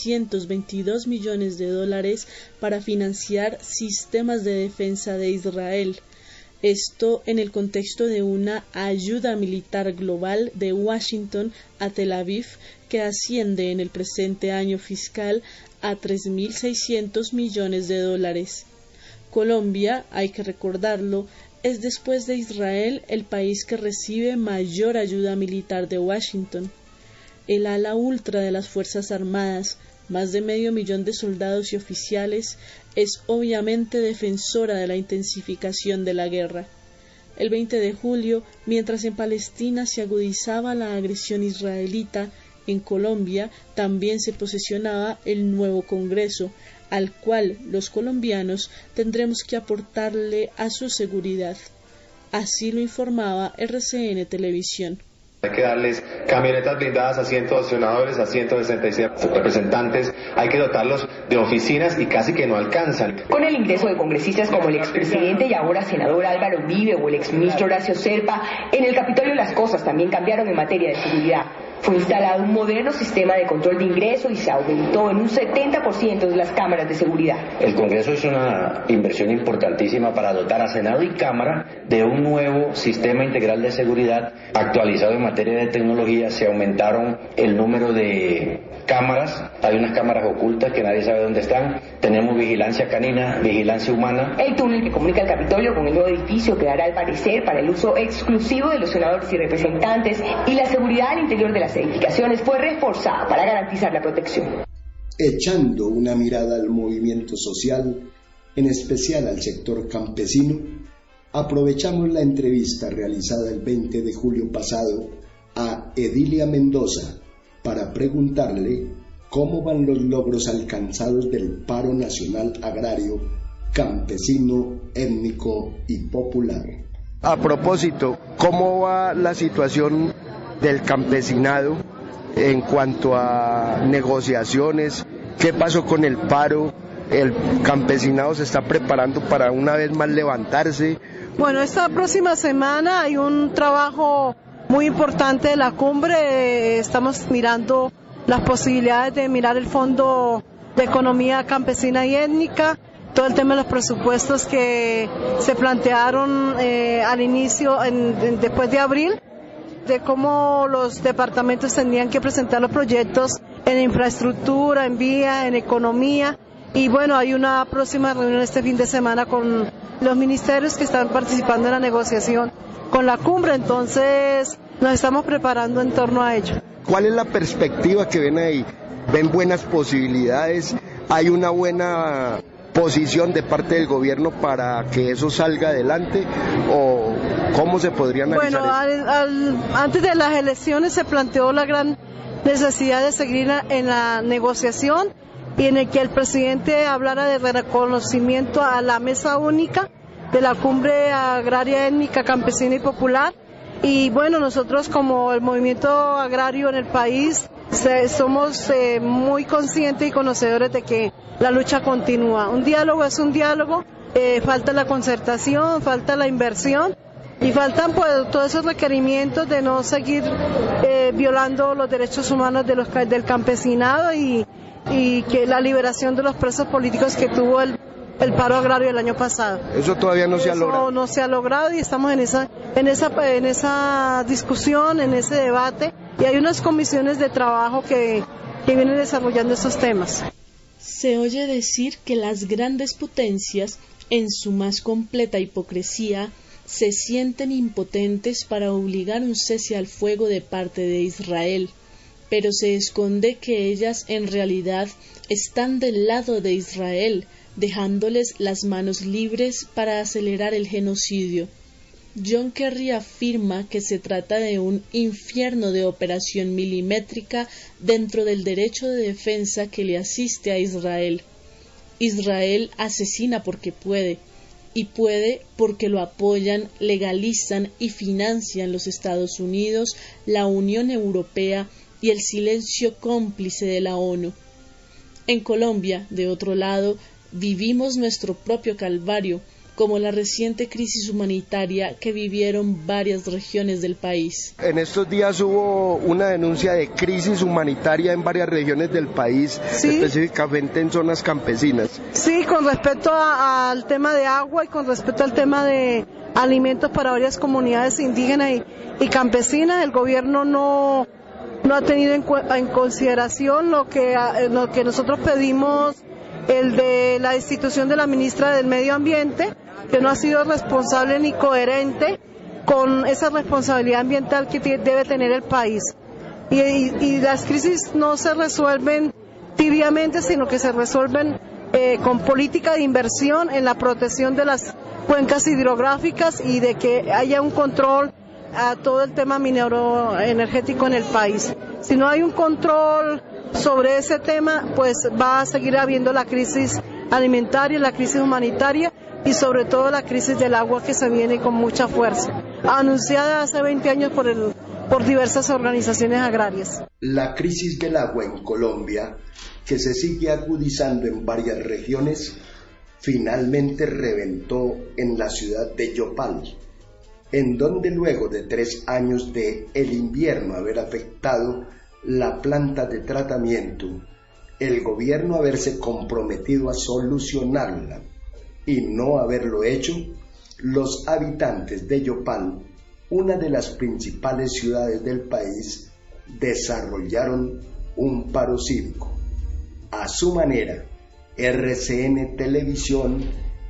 $622 millones para financiar sistemas de defensa de Israel. Esto en el contexto de una ayuda militar global de Washington a Tel Aviv que asciende en el presente año fiscal a $3.600 millones. Colombia, hay que recordarlo, es después de Israel el país que recibe mayor ayuda militar de Washington. El ala ultra de las Fuerzas Armadas, más de 500,000 de soldados y oficiales, es obviamente defensora de la intensificación de la guerra. El 20 de julio, mientras en Palestina se agudizaba la agresión israelita, en Colombia también se posesionaba el nuevo Congreso, al cual los colombianos tendremos que aportarle a su seguridad. Así lo informaba RCN Televisión. Hay que darles camionetas blindadas a 102 senadores, a 166 representantes, hay que dotarlos de oficinas y casi que no alcanzan. Con el ingreso de congresistas como el expresidente y ahora senador Álvaro Uribe o el exministro Horacio Serpa, en el Capitolio las cosas también cambiaron en materia de seguridad. Fue instalado un moderno sistema de control de ingreso y se aumentó en un 70% de las cámaras de seguridad. El Congreso hizo una inversión importantísima para dotar a Senado y Cámara de un nuevo sistema integral de seguridad actualizado en materia de tecnología. Se aumentaron el número de cámaras, hay unas cámaras ocultas que nadie sabe dónde están, tenemos vigilancia canina, vigilancia humana. El túnel que comunica el Capitolio con el nuevo edificio quedará al parecer para el uso exclusivo de los senadores y representantes, y la seguridad al interior de las edificaciones fue reforzada para garantizar la protección. Echando una mirada al movimiento social, en especial al sector campesino, aprovechamos la entrevista realizada el 20 de julio pasado a Edilia Mendoza para preguntarle cómo van los logros alcanzados del paro nacional agrario, campesino, étnico y popular. A propósito, ¿cómo va la situación del campesinado en cuanto a negociaciones? ¿Qué pasó con el paro? ¿El campesinado se está preparando para una vez más levantarse? Bueno, esta próxima semana hay un trabajo muy importante de la cumbre. Estamos mirando las posibilidades de mirar el Fondo de Economía Campesina y Étnica, todo el tema de los presupuestos que se plantearon al inicio, después de abril, de cómo los departamentos tendrían que presentar los proyectos en infraestructura, en vía, en economía. Y bueno, hay una próxima reunión este fin de semana con los ministerios que están participando en la negociación con la cumbre, entonces nos estamos preparando en torno a ello. ¿Cuál es la perspectiva que ven ahí? ¿Ven buenas posibilidades? ¿Hay una buena posición de parte del gobierno para que eso salga adelante? ¿O cómo se podría analizar eso? Antes de las elecciones se planteó la gran necesidad de seguir en la negociación y en el que el presidente hablara de reconocimiento a la mesa única de la cumbre agraria, étnica, campesina y popular. Y bueno, nosotros como el movimiento agrario en el país somos muy conscientes y conocedores de que la lucha continúa. Un diálogo es un diálogo, falta la concertación, falta la inversión y faltan pues todos esos requerimientos de no seguir violando los derechos humanos del campesinado y que la liberación de los presos políticos que tuvo el paro agrario el año pasado. Eso todavía no se ha logrado. No se ha logrado y estamos en esa discusión, en ese debate, y hay unas comisiones de trabajo que vienen desarrollando estos temas. Se oye decir que las grandes potencias, en su más completa hipocresía, se sienten impotentes para obligar un cese al fuego de parte de Israel, pero se esconde que ellas en realidad están del lado de Israel, dejándoles las manos libres para acelerar el genocidio. John Kerry afirma que se trata de un infierno de operación milimétrica dentro del derecho de defensa que le asiste a Israel. Israel asesina porque puede, y puede porque lo apoyan, legalizan y financian los Estados Unidos, la Unión Europea y el silencio cómplice de la ONU. En Colombia, de otro lado, vivimos nuestro propio calvario, como la reciente crisis humanitaria que vivieron varias regiones del país. En estos días hubo una denuncia de crisis humanitaria en varias regiones del país, ¿sí?, específicamente en zonas campesinas. Sí, con respecto al tema de agua y con respecto al tema de alimentos para varias comunidades indígenas y campesinas, el gobierno no ha tenido en consideración lo que nosotros pedimos, el de la destitución de la ministra del Medio Ambiente, que no ha sido responsable ni coherente con esa responsabilidad ambiental que debe tener el país. Y las crisis no se resuelven tibiamente, sino que se resuelven con política de inversión en la protección de las cuencas hidrográficas y de que haya un control a todo el tema minero energético en el país. Si no hay un control sobre ese tema, pues va a seguir habiendo la crisis alimentaria, la crisis humanitaria y sobre todo la crisis del agua que se viene con mucha fuerza, anunciada hace 20 años por diversas organizaciones agrarias. La crisis del agua en Colombia, que se sigue agudizando en varias regiones, finalmente reventó en la ciudad de Yopal, en donde luego de 3 años de el invierno haber afectado la planta de tratamiento, el gobierno haberse comprometido a solucionarla y no haberlo hecho, los habitantes de Yopal, una de las principales ciudades del país, desarrollaron un paro cívico. A su manera, RCN Televisión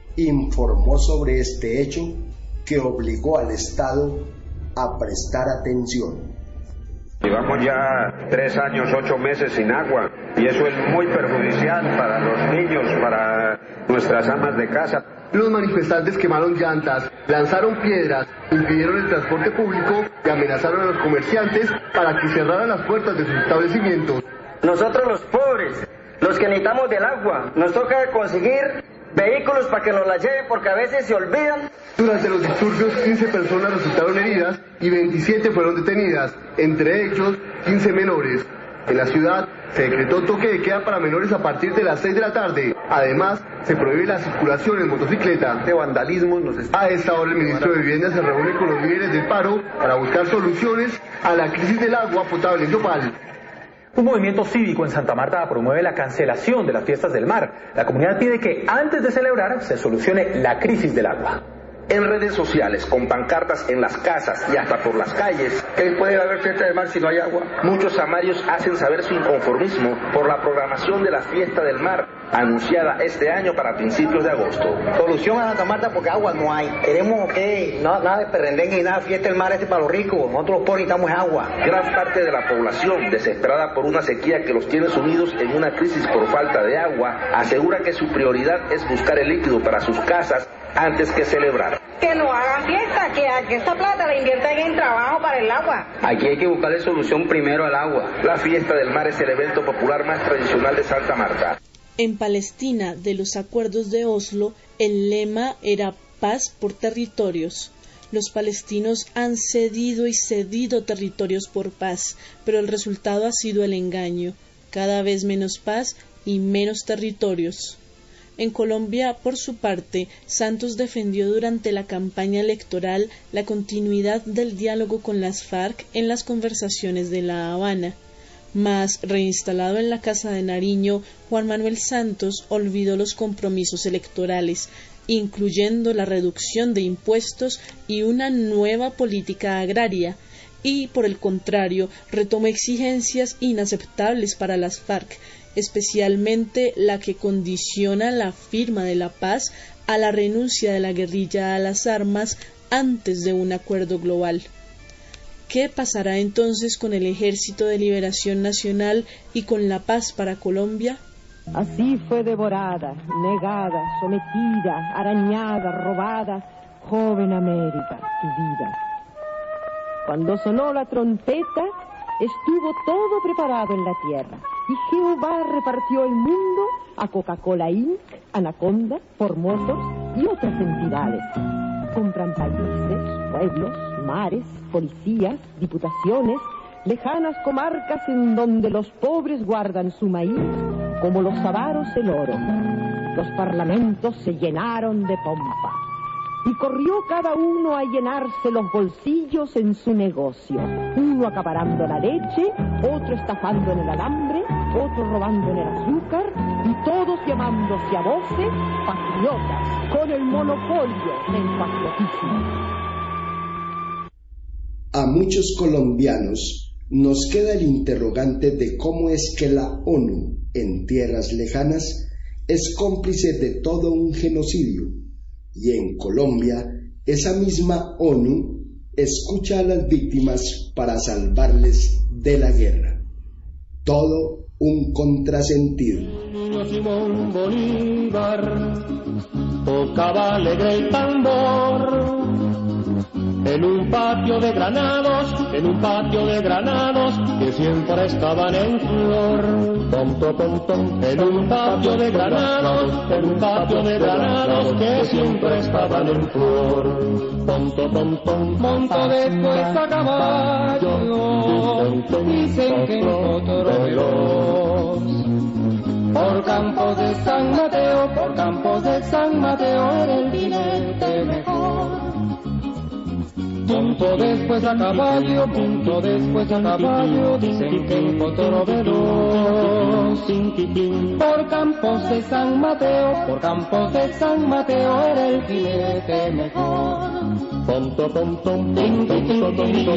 informó sobre este hecho que obligó al Estado a prestar atención. Llevamos ya 3 años, 8 meses sin agua y eso es muy perjudicial para los niños, para nuestras amas de casa. Los manifestantes quemaron llantas, lanzaron piedras, impidieron el transporte público y amenazaron a los comerciantes para que cerraran las puertas de sus establecimientos. Nosotros los pobres, los que necesitamos del agua, nos toca conseguir vehículos para que nos la lleven porque a veces se olvidan. Durante los disturbios 15 personas resultaron heridas y 27 fueron detenidas, entre ellos 15 menores. En la ciudad se decretó toque de queda para menores a partir de las 6 de la tarde. Además, se prohíbe la circulación en motocicleta. De vandalismo A esta hora el ministro de Vivienda se reúne con los líderes del paro para buscar soluciones a la crisis del agua potable en Yopal. Un movimiento cívico en Santa Marta promueve la cancelación de las fiestas del mar. La comunidad pide que antes de celebrar se solucione la crisis del agua. En redes sociales, con pancartas en las casas y hasta por las calles, ¿qué puede haber fiesta del mar si no hay agua? Muchos samarios hacen saber su inconformismo por la programación de la fiesta del mar, anunciada este año para principios de agosto. Solución a Santa Marta porque agua no hay. Queremos que nada de perrendengue y nada de fiesta del mar para los ricos. Nosotros los pobres necesitamos agua. Gran parte de la población, desesperada por una sequía que los tiene sumidos en una crisis por falta de agua, asegura que su prioridad es buscar el líquido para sus casas antes que celebrar. Que no hagan fiesta, que esta plata la inviertan en trabajo para el agua. Aquí hay que buscarle solución primero al agua. La fiesta del mar es el evento popular más tradicional de Santa Marta. En Palestina, de los acuerdos de Oslo, el lema era paz por territorios. Los palestinos han cedido y cedido territorios por paz, pero el resultado ha sido el engaño, cada vez menos paz y menos territorios. En Colombia, por su parte, Santos defendió durante la campaña electoral la continuidad del diálogo con las FARC en las conversaciones de La Habana. Mas, reinstalado en la Casa de Nariño, Juan Manuel Santos olvidó los compromisos electorales, incluyendo la reducción de impuestos y una nueva política agraria, y, por el contrario, retomó exigencias inaceptables para las FARC, especialmente la que condiciona la firma de la paz a la renuncia de la guerrilla a las armas antes de un acuerdo global. ¿Qué pasará entonces con el Ejército de Liberación Nacional y con la paz para Colombia? Así fue devorada, negada, sometida, arañada, robada, joven América, tu vida. Cuando sonó la trompeta, estuvo todo preparado en la tierra, y Jehová repartió el mundo a Coca-Cola Inc., Anaconda, Formosos y otras entidades. Compran países, pueblos, mares, policías, diputaciones, lejanas comarcas en donde los pobres guardan su maíz, como los avaros el oro. Los parlamentos se llenaron de pompa, y corrió cada uno a llenarse los bolsillos en su negocio, uno acaparando la leche, otro estafando en el alambre, otro robando en el azúcar, y todos llamándose a voces patriotas, con el monopolio del patriotismo. A muchos colombianos nos queda el interrogante de cómo es que la ONU en tierras lejanas es cómplice de todo un genocidio, y en Colombia esa misma ONU escucha a las víctimas para salvarles de la guerra. Todo un contrasentido. Simón Bolívar tocaba alegre el tambor en un patio de granados, que siempre estaban en flor. Tom, tom, tom, tom. En un patio de granados, que siempre estaban en flor. Tom, tom, tom, tom. Monta después a caballo, dicen que nosotros por campos de San Mateo era el jinete mejor. punto después a caballo, punto después a caballo, dicen que el potro veloz. Por campos de San Mateo, por campos de San Mateo era el jinete mejor. Pom pom pom pom pom pom pom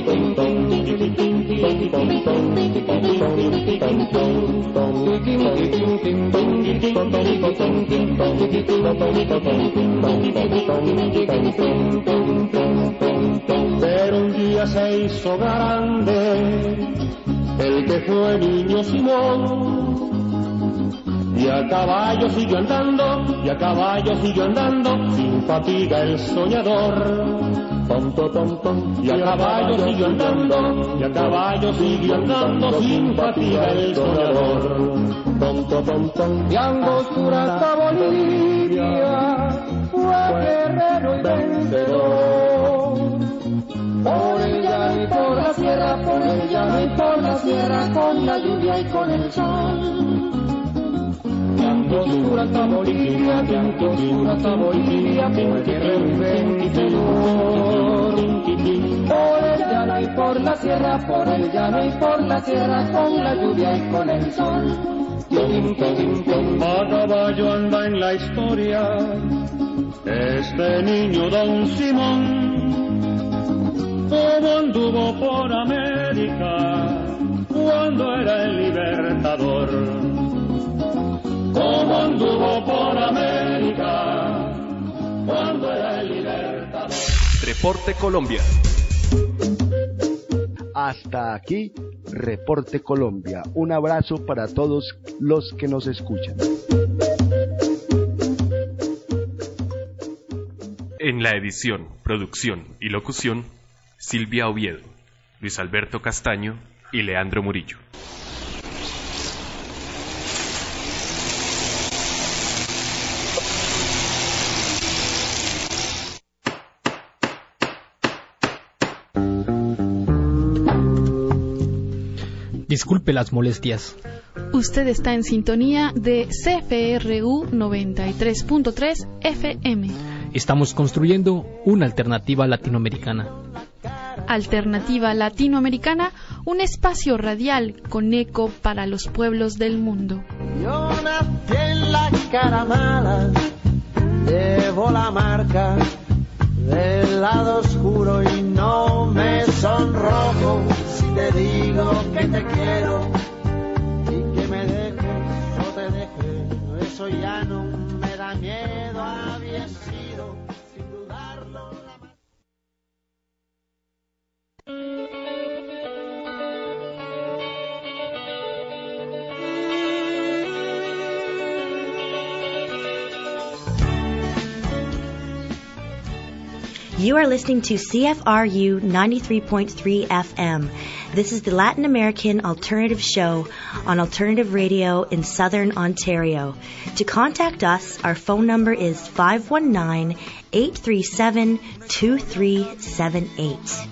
pero un día se hizo grande el que fue niño Simón, y a caballo siguió andando, y a caballo siguió andando, sin fatiga el soñador. Pom, pom, pom, pom. Y a caballo siguió andando, y a caballo siguió andando, sin fatiga el soñador. Pom, pom, pom, pom. De Angostura hasta Bolivia fue guerrero y vencedor. Por el llano y por la sierra, por el llano y por la sierra, con la lluvia y con el sol. De Angostura hasta Bolivia, de Angostura hasta Bolivia, fue guerrero y vencedor. Por el llano y por la sierra, por el llano y por la sierra, con la lluvia y con el sol. A caballo anda en la historia este niño Don Simón, como anduvo por América cuando era el libertador. Como anduvo por América cuando era el libertador. Reporte Colombia. Hasta aquí, Reporte Colombia. Un abrazo para todos los que nos escuchan. En la edición, producción y locución, Silvia Oviedo, Luis Alberto Castaño y Leandro Murillo. Disculpe las molestias. Usted está en sintonía de CFRU 93.3 FM. Estamos construyendo una alternativa latinoamericana. Alternativa Latinoamericana, un espacio radial con eco para los pueblos del mundo. Yo nací en la cara mala, llevo la marca del lado oscuro y no me sonrojo si te digo que te quiero y que me dejes o te deje. Eso ya no me da miedo, había sido sin dudarlo la más. You are listening to CFRU 93.3 FM. This is the Latin American Alternative Show on Alternative Radio in Southern Ontario. To contact us, our phone number is 519-837-2378.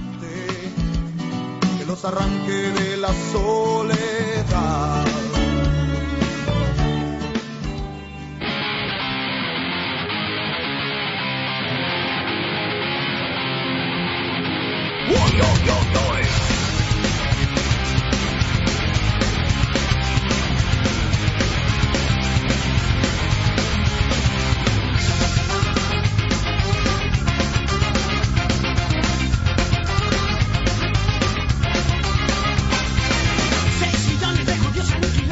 Que los arranque de la soledad. Seis millones de judíos aniquilados.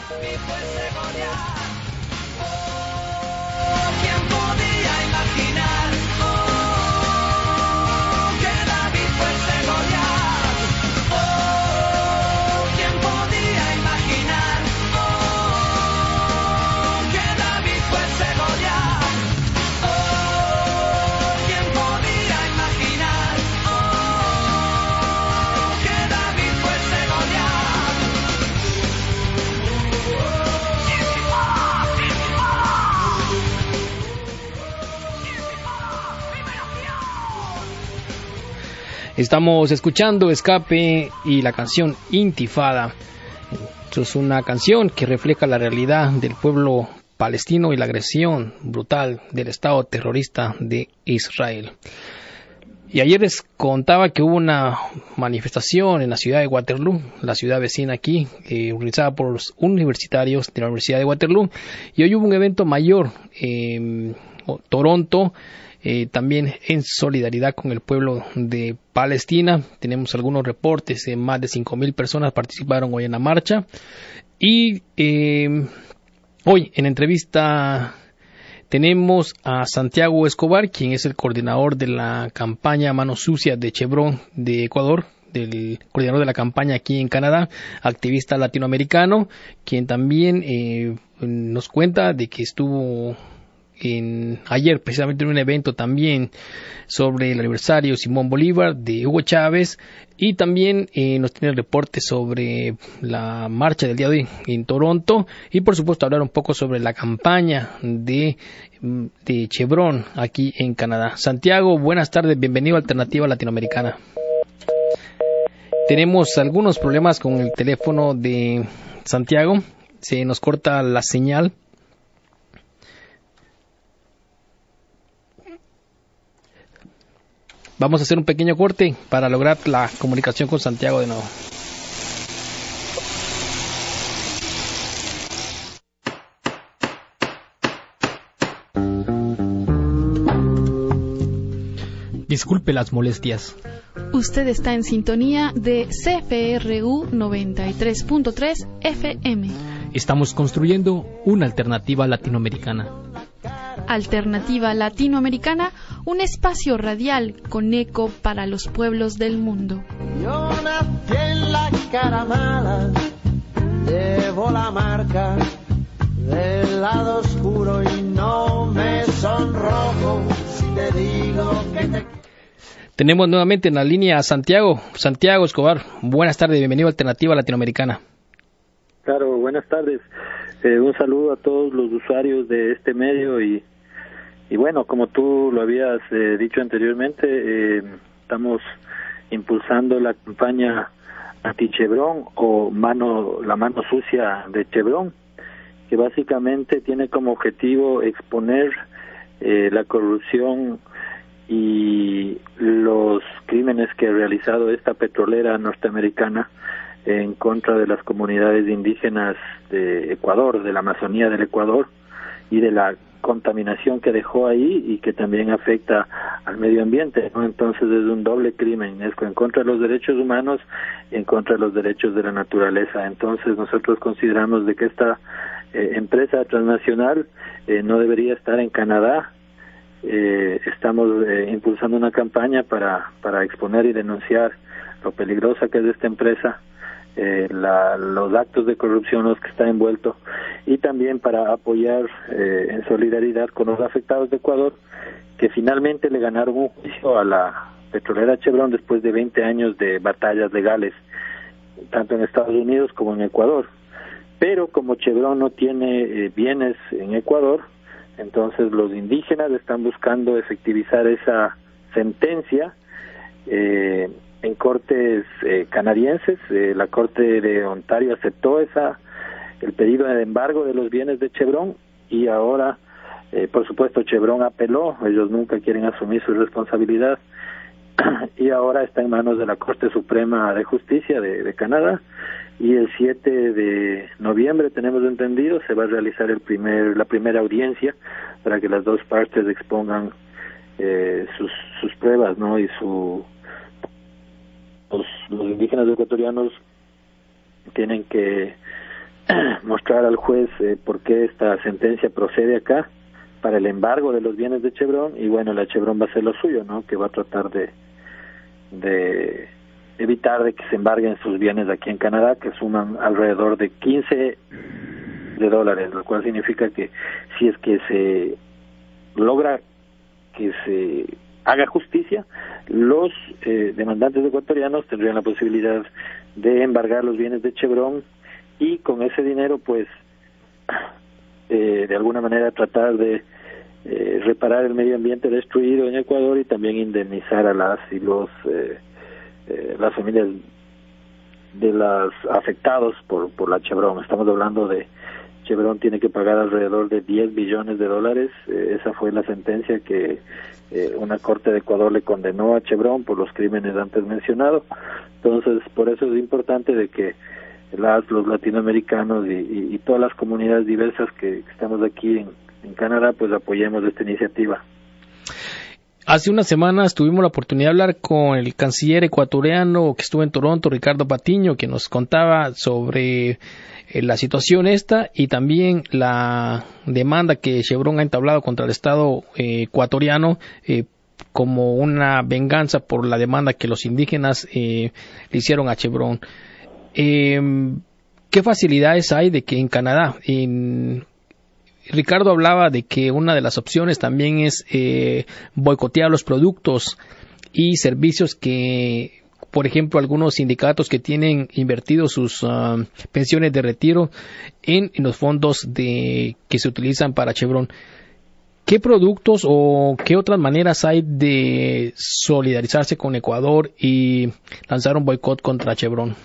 David fuese Goliat. Oh, ¿quién podía imaginar? Oh, que David fuese Goliat. Oh, ¿quién podía imaginar? Oh, que David fuese Goliat. Oh, ¿quién podía imaginar? Oh, que David fuese Goliat. Estamos escuchando Escape y la canción Intifada. Esto es una canción que refleja la realidad del pueblo palestino y la agresión brutal del Estado terrorista de Israel. Y ayer les contaba que hubo una manifestación en la ciudad de Waterloo, la ciudad vecina aquí, organizada por los universitarios de la Universidad de Waterloo. Y hoy hubo un evento mayor en Toronto, también en solidaridad con el pueblo de Palestina. Tenemos algunos reportes, más de 5,000 personas participaron hoy en la marcha. Y hoy en entrevista tenemos a Santiago Escobar, quien es el coordinador de la campaña Manos Sucias de Chevron de Ecuador, del coordinador de la campaña aquí en Canadá, activista latinoamericano, quien también nos cuenta de que estuvo ayer precisamente en un evento también sobre el aniversario Simón Bolívar de Hugo Chávez, y también nos tiene el reporte sobre la marcha del día de hoy en Toronto, y por supuesto hablar un poco sobre la campaña de Chevron aquí en Canadá. Santiago, buenas tardes, bienvenido a Alternativa Latinoamericana. Tenemos algunos problemas con el teléfono de Santiago, se nos corta la señal. Vamos a hacer un pequeño corte para lograr la comunicación con Santiago de nuevo. Disculpe las molestias. Usted está en sintonía de CFRU 93.3 FM. Estamos construyendo una alternativa latinoamericana. Alternativa Latinoamericana, un espacio radial con eco para los pueblos del mundo. Yo nací en la cara mala, llevo la marca del lado oscuro y no me sonrojo si te digo que te... Tenemos nuevamente en la línea a Santiago Escobar. Buenas tardes, bienvenido a Alternativa Latinoamericana. Claro, buenas tardes. Un saludo a todos los usuarios de este medio y bueno, como tú lo habías dicho anteriormente, estamos impulsando la campaña anti-Chevron o la mano sucia de Chevron, que básicamente tiene como objetivo exponer la corrupción y los crímenes que ha realizado esta petrolera norteamericana en contra de las comunidades indígenas de Ecuador, de la Amazonía del Ecuador, y de la contaminación que dejó ahí y que también afecta al medio ambiente, ¿no? Entonces es un doble crimen, es en contra de los derechos humanos y en contra de los derechos de la naturaleza. Entonces nosotros consideramos de que esta empresa transnacional no debería estar en Canadá. Estamos impulsando una campaña para exponer y denunciar lo peligrosa que es esta empresa, los actos de corrupción en los que está envuelto, y también para apoyar en solidaridad con los afectados de Ecuador, que finalmente le ganaron un juicio a la petrolera Chevron después de 20 años de batallas legales, tanto en Estados Unidos como en Ecuador. Pero como Chevron no tiene bienes en Ecuador, entonces los indígenas están buscando efectivizar esa sentencia en cortes canadienses. La Corte de Ontario aceptó el pedido de embargo de los bienes de Chevron, y ahora, por supuesto, Chevron apeló. Ellos nunca quieren asumir su responsabilidad y ahora está en manos de la Corte Suprema de Justicia de Canadá, y el 7 de noviembre, tenemos entendido, se va a realizar la primera audiencia para que las dos partes expongan sus pruebas, ¿no? Y los indígenas ecuatorianos tienen que mostrar al juez por qué esta sentencia procede acá para el embargo de los bienes de Chevron, y bueno, la Chevron va a hacer lo suyo, ¿no? Que va a tratar de evitar de que se embarguen sus bienes aquí en Canadá, que suman alrededor de $15, lo cual significa que si es que se logra que se haga justicia, los demandantes ecuatorianos tendrían la posibilidad de embargar los bienes de Chevron y con ese dinero pues de alguna manera tratar de reparar el medio ambiente destruido en Ecuador y también indemnizar a las y los las familias de los afectados por la Chevron. Estamos hablando de Chevron tiene que pagar alrededor de $10 billones. Esa fue la sentencia que una corte de Ecuador le condenó a Chevron por los crímenes antes mencionados. Entonces, por eso es importante de que los latinoamericanos y todas las comunidades diversas que estamos aquí en Canadá, pues apoyemos esta iniciativa. Hace unas semanas tuvimos la oportunidad de hablar con el canciller ecuatoriano que estuvo en Toronto, Ricardo Patiño, que nos contaba sobre la situación esta y también la demanda que Chevron ha entablado contra el Estado ecuatoriano como una venganza por la demanda que los indígenas le hicieron a Chevron. ¿Qué facilidades hay de que en Canadá, Ricardo hablaba de que una de las opciones también es boicotear los productos y servicios que, por ejemplo, algunos sindicatos que tienen invertidos sus pensiones de retiro en los fondos que se utilizan para Chevron. ¿Qué productos o qué otras maneras hay de solidarizarse con Ecuador y lanzar un boicot contra Chevron?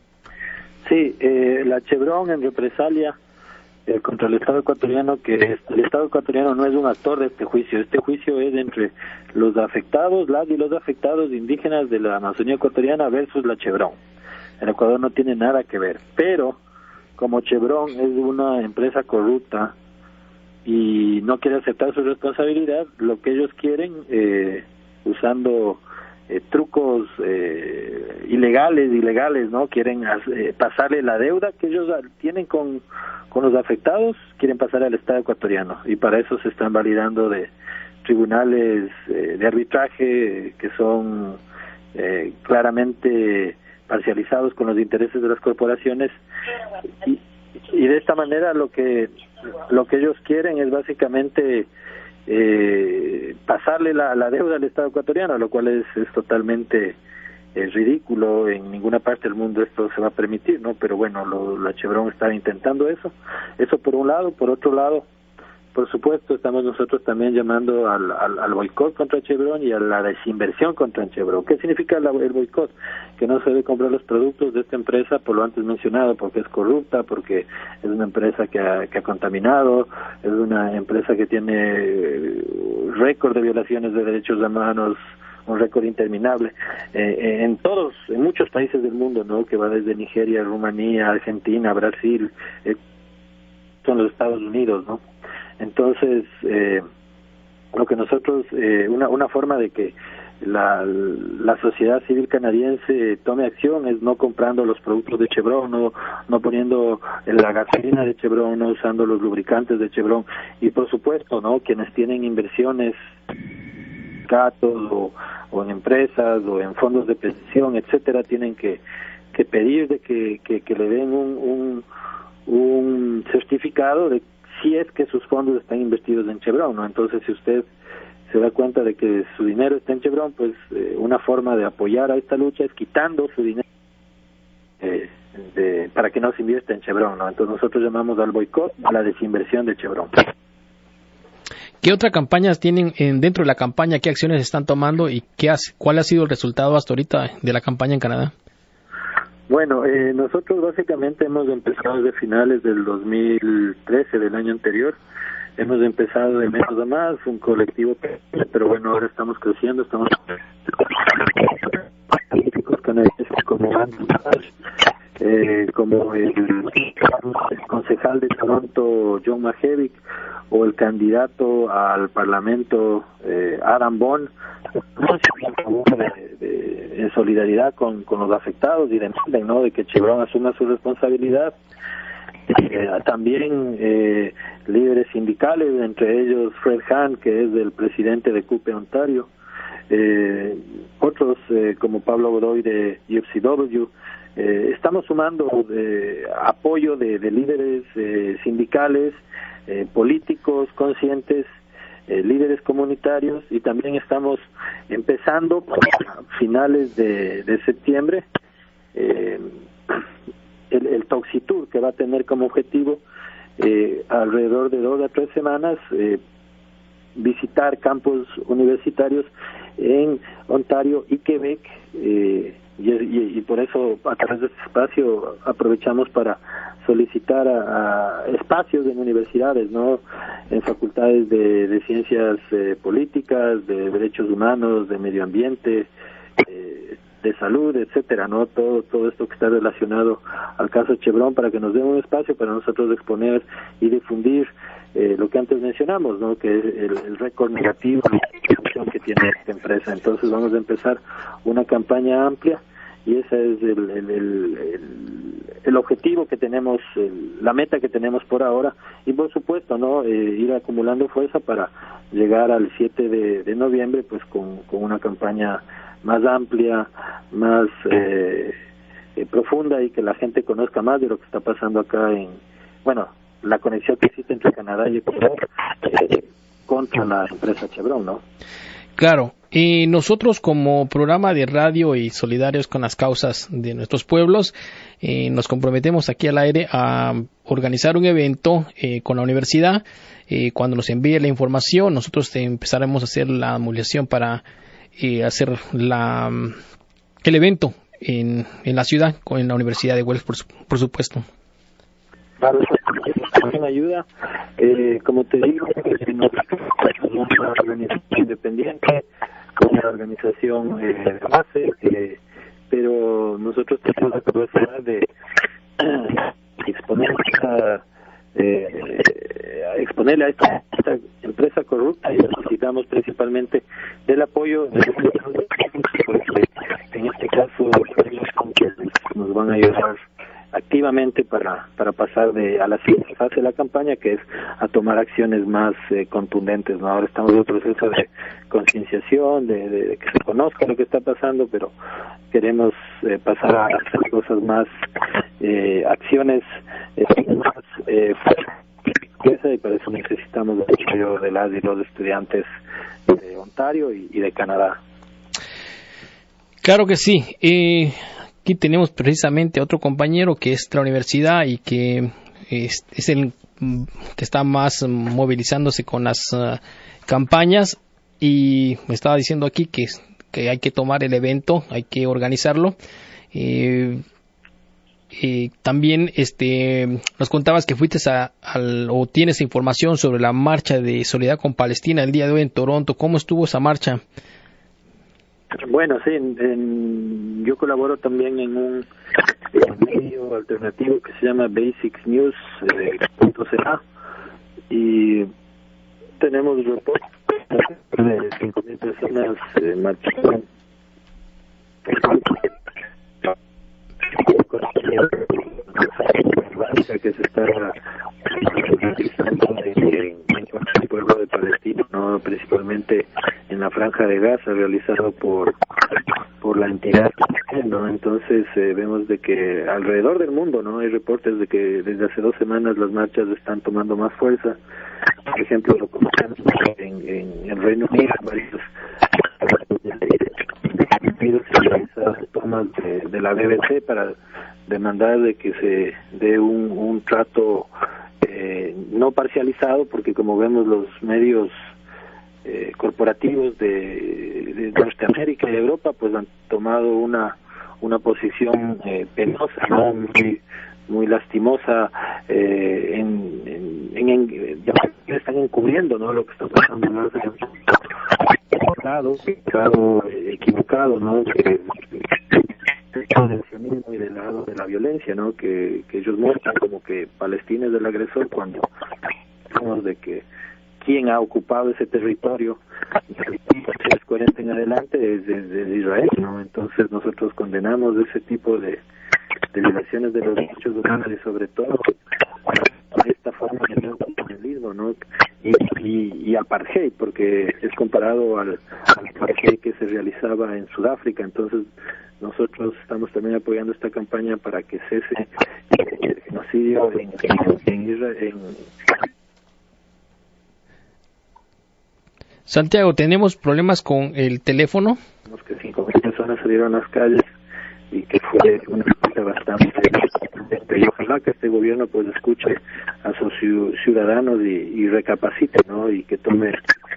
Sí, la Chevron en represalia contra el Estado ecuatoriano, que el Estado ecuatoriano no es un actor de este juicio es entre los afectados, las y los afectados indígenas de la Amazonía ecuatoriana versus la Chevron. El Ecuador no tiene nada que ver, pero como Chevron es una empresa corrupta y no quiere aceptar su responsabilidad, lo que ellos quieren, usando trucos ilegales, ¿no? Quieren pasarle la deuda que ellos tienen con los afectados, quieren pasar al Estado ecuatoriano, y para eso se están validando de tribunales de arbitraje que son claramente parcializados con los intereses de las corporaciones, y de esta manera lo que ellos quieren es básicamente pasarle la deuda al Estado ecuatoriano, lo cual es totalmente ridículo. En ninguna parte del mundo esto se va a permitir, ¿no? Pero bueno, la Chevron está intentando eso por un lado. Por otro lado, por supuesto, estamos nosotros también llamando al boicot contra Chevron y a la desinversión contra Chevron. ¿Qué significa el boicot? Que no se debe comprar los productos de esta empresa por lo antes mencionado, porque es corrupta, porque es una empresa que ha contaminado, es una empresa que tiene récord de violaciones de derechos humanos, un récord interminable en muchos países del mundo, ¿no? Que va desde Nigeria, Rumanía, Argentina, Brasil, son los Estados Unidos, ¿no? Entonces, lo que nosotros, una forma de que la sociedad civil canadiense tome acción es no comprando los productos de Chevron, no poniendo la gasolina de Chevron, no usando los lubricantes de Chevron, y por supuesto, ¿no? Quienes tienen inversiones o en empresas o en fondos de pensión, etcétera, tienen que pedir de que le den un certificado de si es que sus fondos están investidos en Chevron, ¿no? Entonces, si usted se da cuenta de que su dinero está en Chevron, pues una forma de apoyar a esta lucha es quitando su dinero para que no se invierta en Chevron, ¿no? Entonces nosotros llamamos al boicot a la desinversión de Chevron. ¿Qué otras campañas tienen dentro de la campaña? ¿Qué acciones están tomando y cuál ha sido el resultado hasta ahorita de la campaña en Canadá? Bueno, nosotros básicamente hemos empezado desde finales del 2013, del año anterior. Hemos empezado de menos a más, un colectivo, pero bueno, ahora estamos creciendo, estamos políticos canadienses como el concejal de Toronto, John Majevic, o el candidato al Parlamento, Adam Bond, en solidaridad con los afectados y demandan, ¿no?, de que Chevron asuma su responsabilidad. También líderes sindicales, entre ellos Fred Hahn, que es el presidente de CUPE Ontario, otros como Pablo Godoy de UFCW. Estamos sumando apoyo de líderes sindicales, políticos conscientes, líderes comunitarios, y también estamos empezando a finales de septiembre el Toxitour, que va a tener como objetivo alrededor de 2 a 3 semanas visitar campus universitarios en Ontario y Quebec, y por eso a través de este espacio aprovechamos para solicitar a espacios en universidades, no, en facultades de ciencias políticas, de derechos humanos, de medio ambiente, de salud, etcétera, no, todo esto que está relacionado al caso Chevron, para que nos den un espacio para nosotros exponer y difundir lo que antes mencionamos, no, que es el récord negativo que tiene esta empresa. Entonces vamos a empezar una campaña amplia, y ese es el objetivo que tenemos, la meta que tenemos por ahora, y por supuesto, no, ir acumulando fuerza para llegar al 7 de noviembre pues con una campaña más amplia, más profunda, y que la gente conozca más de lo que está pasando acá la conexión que existe entre Canadá y Ecuador contra la empresa Chevron, ¿no? Claro, y nosotros como programa de radio y solidarios con las causas de nuestros pueblos, nos comprometemos aquí al aire a organizar un evento con la universidad. Cuando nos envíe la información, nosotros empezaremos a hacer la movilización para hacer el evento en la ciudad, en la Universidad de Guelph, por supuesto. Claro, eso también ayuda. Como te digo, nosotros somos una organización independiente, una organización de base, pero nosotros tenemos la capacidad de exponerle a esta empresa corrupta, y necesitamos principalmente del apoyo de en este caso nos van a ayudar activamente para pasar a la siguiente fase de la campaña, que es a tomar acciones más contundentes, ¿no? Ahora estamos en un proceso de concienciación, de que se conozca lo que está pasando, pero queremos pasar a hacer cosas más, acciones más fuertes, y para eso necesitamos el apoyo de las y los estudiantes de Ontario y de Canadá. Claro que sí. Aquí tenemos precisamente otro compañero que es de la universidad y que es el que está más movilizándose con las campañas, y me estaba diciendo aquí que hay que tomar el evento, hay que organizarlo. También nos contabas que fuiste o tienes información sobre la marcha de solidaridad con Palestina el día de hoy en Toronto. ¿Cómo estuvo esa marcha? Bueno, sí, yo colaboro también en un medio alternativo que se llama Basics News .ca, y tenemos reportes de 5,000 personas marchando que se está realizando en el pueblo de Palestina, no, principalmente en la Franja de Gaza, realizado por la entidad, ¿no? Entonces vemos de que alrededor del mundo, no, hay reportes de que desde hace 2 semanas las marchas están tomando más fuerza. Por ejemplo, lo conocemos en el Reino Unido, varios se realizan tomas de la BBC para demandar de que se dé un trato no parcializado, porque como vemos los medios corporativos de Norteamérica y Europa pues han tomado una posición penosa, ¿no? muy lastimosa, están encubriendo, ¿no?, lo que está pasando, ¿no? equivocado, ¿no?, del sionismo y del lado de la violencia, ¿no?, que ellos muestran como que Palestina es el agresor, cuando hablamos de que quien ha ocupado ese territorio es 40 en adelante desde Israel, ¿no? Entonces nosotros condenamos ese tipo de violaciones de los derechos humanos, y sobre todo esta forma de neocolonialismo, ¿no? Y apartheid, porque es comparado al apartheid que se realizaba en Sudáfrica. Entonces nosotros estamos también apoyando esta campaña para que cese el genocidio en Israel. Santiago, tenemos problemas con el teléfono. Que 5.000 personas salieron a las calles y que fue una cosa bastante. Y ojalá que este gobierno pues escuche a sus ciudadanos y recapacite, ¿no? Y que tome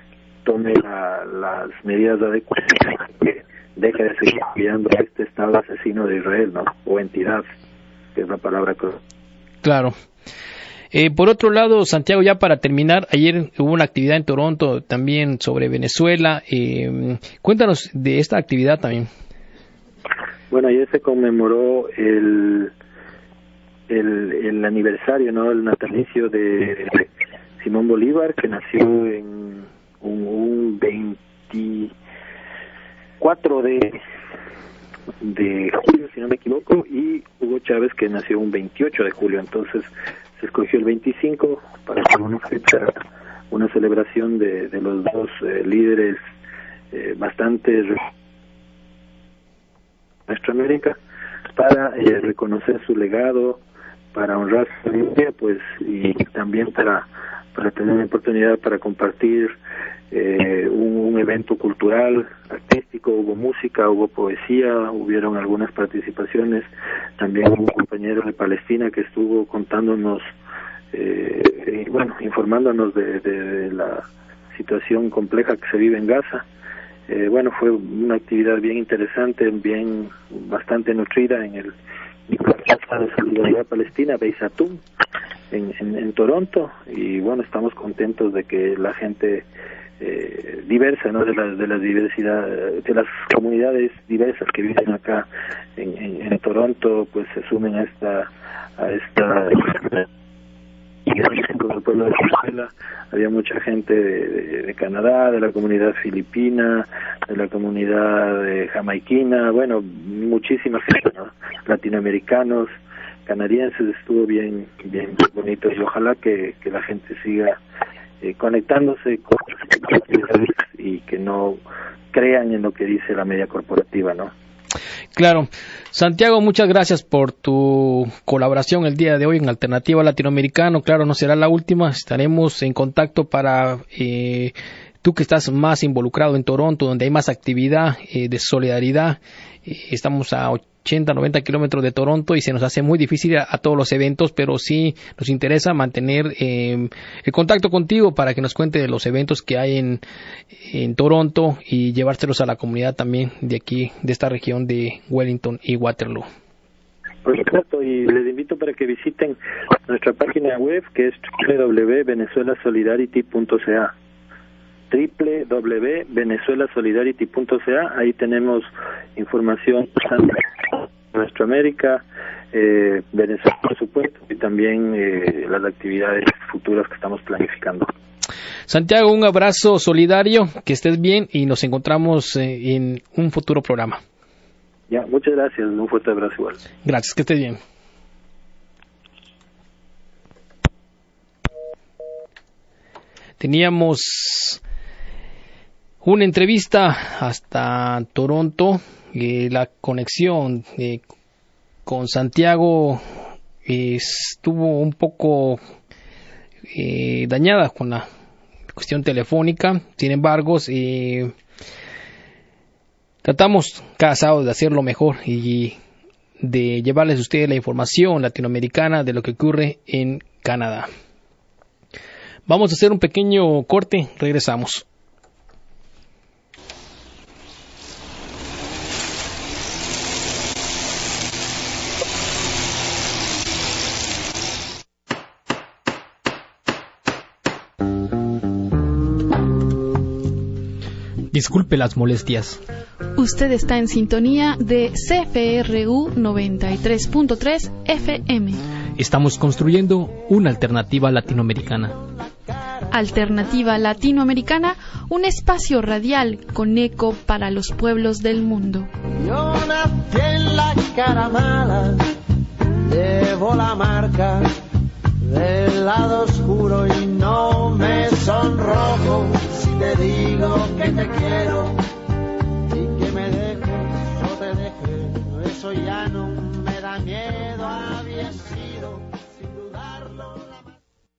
las medidas adecuadas, que deje de seguir apoyando a este Estado asesino de Israel, ¿no? O entidad, que es la palabra que... Claro. Por otro lado, Santiago, ya para terminar, ayer hubo una actividad en Toronto también sobre Venezuela. Cuéntanos de esta actividad también. Bueno, ayer se conmemoró el aniversario, ¿no? El natalicio de Simón Bolívar, que nació en un 24 de julio, si no me equivoco, y Hugo Chávez, que nació un 28 de julio. Entonces se escogió el 25 para hacer una celebración de los dos líderes bastante nuestra América, para reconocer su legado, para honrar su memoria, pues, y también para tener una oportunidad para compartir un evento cultural, artístico. Hubo música, hubo poesía, hubieron algunas participaciones, también un compañero de Palestina que estuvo contándonos, informándonos de la situación compleja que se vive en Gaza. Fue una actividad bien interesante, bastante nutrida en la Casa de Solidaridad Palestina, Beisatum, en Toronto, y bueno, estamos contentos de que la gente diversa, ¿no? de la diversidad, de las comunidades diversas que viven acá en Toronto, pues se sumen a esta con el pueblo de Venezuela. Había mucha gente de Canadá, de la comunidad filipina, de la comunidad jamaiquina, bueno, muchísima gente, ¿no? Latinoamericanos, canadienses. Estuvo bien bonito, y ojalá que la gente siga conectándose con y que no crean en lo que dice la media corporativa, ¿no? Claro. Santiago, muchas gracias por tu colaboración el día de hoy en Alternativa Latinoamericano. Claro, no será la última. Estaremos en contacto para tú que estás más involucrado en Toronto, donde hay más actividad de solidaridad. Estamos a 80, 90 kilómetros de Toronto y se nos hace muy difícil a todos los eventos, pero sí nos interesa mantener el contacto contigo para que nos cuente de los eventos que hay en Toronto y llevárselos a la comunidad también de aquí, de esta región de Wellington y Waterloo. Por supuesto, y les invito para que visiten nuestra página web, que es www.venezuelasolidarity.ca. www.venezuelasolidarity.ca. Ahí tenemos información de nuestra América, Venezuela, por supuesto, y también las actividades futuras que estamos planificando. Santiago, un abrazo solidario, que estés bien y nos encontramos en un futuro programa. Ya, muchas gracias, un fuerte abrazo igual. Gracias, que estés bien. Teníamos una entrevista hasta Toronto, la conexión con Santiago estuvo un poco dañada con la cuestión telefónica. Sin embargo, tratamos cada sábado de hacerlo mejor y de llevarles a ustedes la información latinoamericana de lo que ocurre en Canadá. Vamos a hacer un pequeño corte, regresamos. Disculpe las molestias. Usted está en sintonía de CFRU 93.3 FM. Estamos construyendo una alternativa latinoamericana. Alternativa Latinoamericana, un espacio radial con eco para los pueblos del mundo. Yo nací en la cara mala, llevo la marca del lado oscuro y no me sonrojo si te digo que te quiero y que me dejes o te deje. Eso ya no me da miedo, había sido sin dudarlo la más...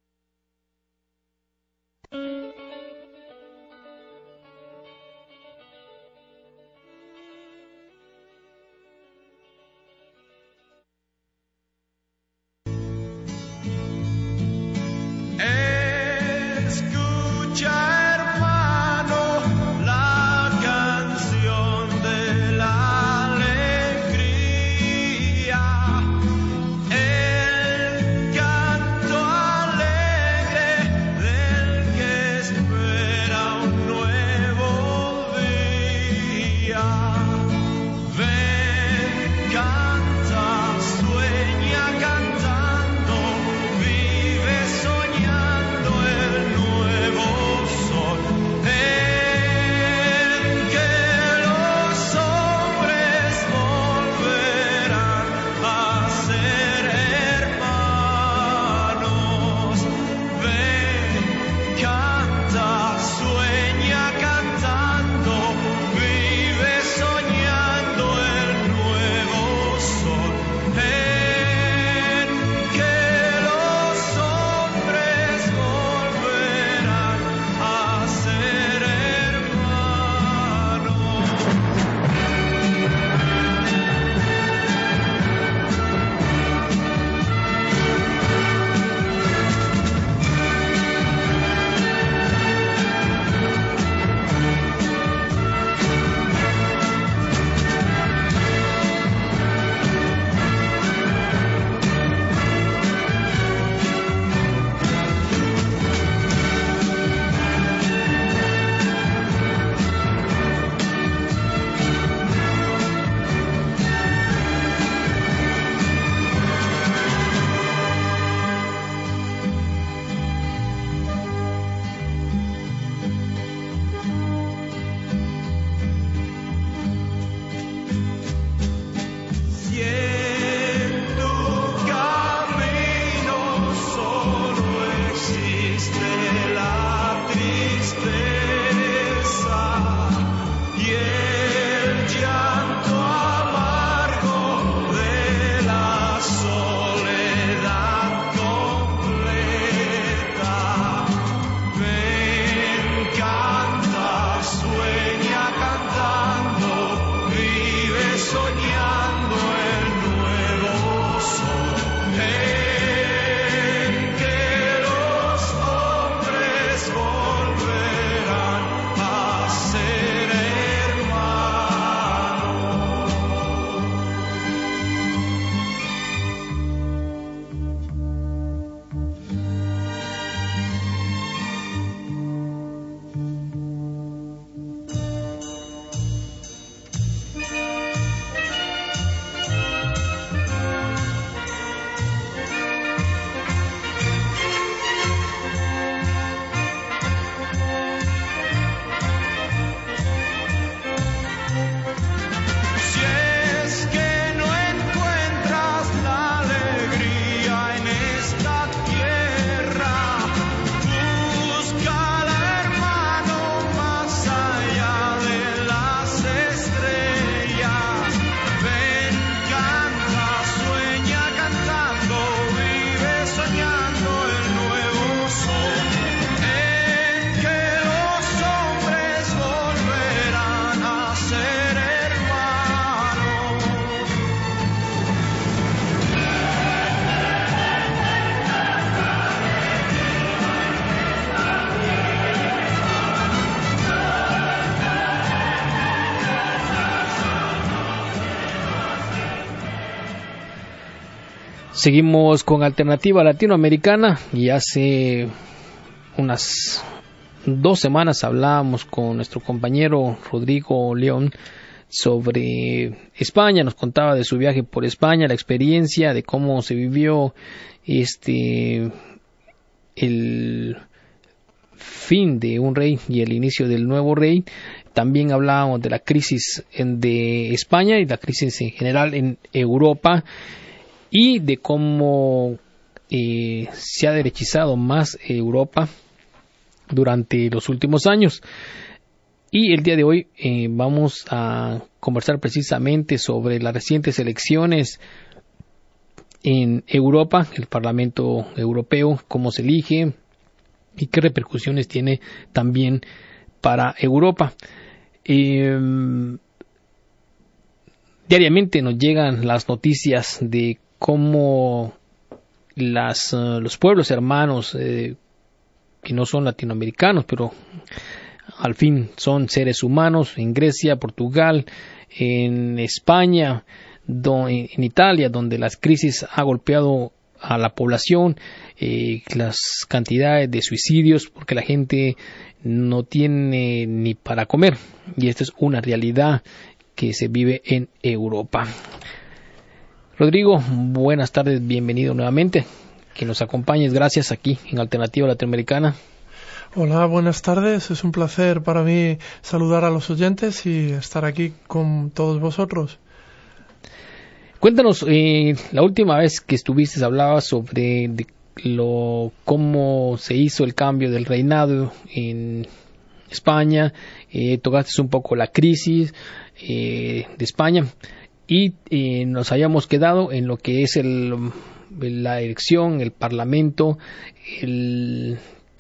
Escucha, hermano, la canción de la alegría, el canto alegre del que espera un nuevo día. Ven, canta, sueña cantando, vive soñando el nuevo sol, en que los hombres volverán a ser hermanos. Ven, canta, sueña cantando, vive soñando el nuevo sol, en que los hombres volverán a ser hermanos. Si en tu camino solo existe la tristeza y el llanto amargo de la soledad completa, ven, canta, sueña cantando, vive soñando el nuevo sol, en que los hombres volverán a ser hermanos. Si es que no encuentras la alegría en esta tierra, búscala, hermano, más allá de las estrellas. Ven, canta, sueña cantando, vive soñando el nuevo sol, en que los hombres volverán a ser hermanos. Seguimos con Alternativa Latinoamericana y hace unas 2 semanas hablábamos con nuestro compañero Rodrigo León sobre España. Nos contaba de su viaje por España, la experiencia, de cómo se vivió el fin de un rey y el inicio del nuevo rey. También hablábamos de la crisis de España y la crisis en general en Europa, y de cómo se ha derechizado más Europa durante los últimos años. Y el día de hoy vamos a conversar precisamente sobre las recientes elecciones en Europa, el Parlamento Europeo, cómo se elige y qué repercusiones tiene también para Europa. Diariamente nos llegan las noticias de cómo los pueblos hermanos que no son latinoamericanos, pero al fin son seres humanos, en Grecia, Portugal, en España, en Italia, donde la crisis ha golpeado a la población, las cantidades de suicidios, porque la gente no tiene ni para comer, y esta es una realidad que se vive en Europa. Rodrigo, buenas tardes, bienvenido nuevamente, que nos acompañes, gracias, aquí en Alternativa Latinoamericana. Hola, buenas tardes, es un placer para mí saludar a los oyentes y estar aquí con todos vosotros. Cuéntanos, la última vez que estuviste hablabas sobre cómo se hizo el cambio del reinado en España, tocaste un poco la crisis de España y nos habíamos quedado en lo que es la elección, el Parlamento, el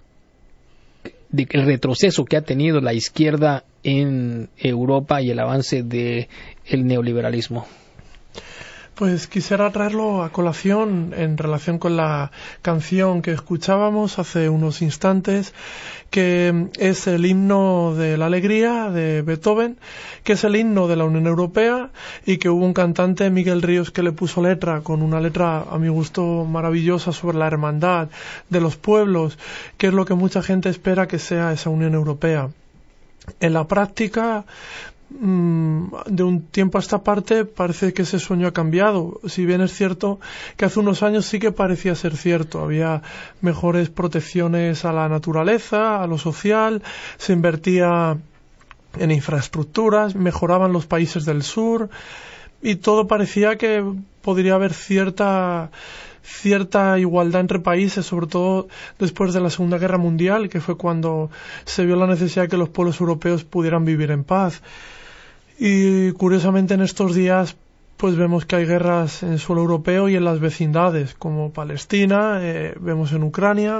retroceso que ha tenido la izquierda en Europa y el avance del neoliberalismo. Pues quisiera traerlo a colación en relación con la canción que escuchábamos hace unos instantes, que es el himno de la alegría de Beethoven, que es el himno de la Unión Europea y que hubo un cantante, Miguel Ríos, que le puso letra, con una letra a mi gusto maravillosa sobre la hermandad de los pueblos, que es lo que mucha gente espera que sea esa Unión Europea. En la práctica, de un tiempo a esta parte parece que ese sueño ha cambiado, si bien es cierto que hace unos años sí que parecía ser cierto, había mejores protecciones a la naturaleza, a lo social, se invertía en infraestructuras, mejoraban los países del sur y todo parecía que podría haber cierta igualdad entre países, sobre todo después de la Segunda Guerra Mundial, que fue cuando se vio la necesidad de que los pueblos europeos pudieran vivir en paz. Y curiosamente en estos días pues vemos que hay guerras en suelo europeo y en las vecindades, como Palestina, vemos en Ucrania,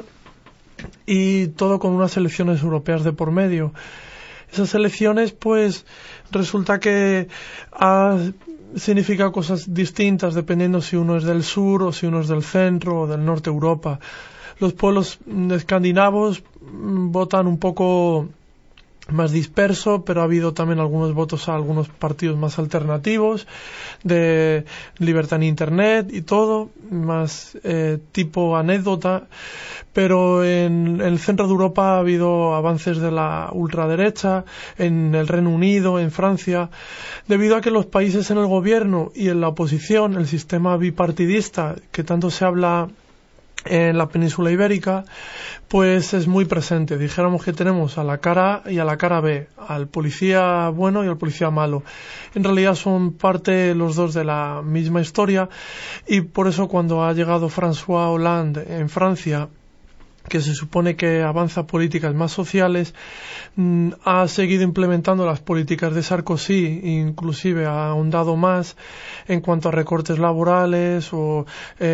y todo con unas elecciones europeas de por medio. Esas elecciones pues resulta que significa cosas distintas dependiendo si uno es del sur o si uno es del centro o del norte de Europa. Los pueblos escandinavos votan un poco más disperso, pero ha habido también algunos votos a algunos partidos más alternativos, de libertad en Internet y todo, más tipo anécdota. Pero en el centro de Europa ha habido avances de la ultraderecha, en el Reino Unido, en Francia, debido a que los países en el gobierno y en la oposición, el sistema bipartidista que tanto se habla en la península ibérica, pues es muy presente. Dijéramos que tenemos a la cara A y a la cara B, al policía bueno y al policía malo. En realidad son parte los dos de la misma historia, y por eso cuando ha llegado François Hollande en Francia, que se supone que avanza políticas más sociales, ha seguido implementando las políticas de Sarkozy, inclusive ha ahondado más en cuanto a recortes laborales o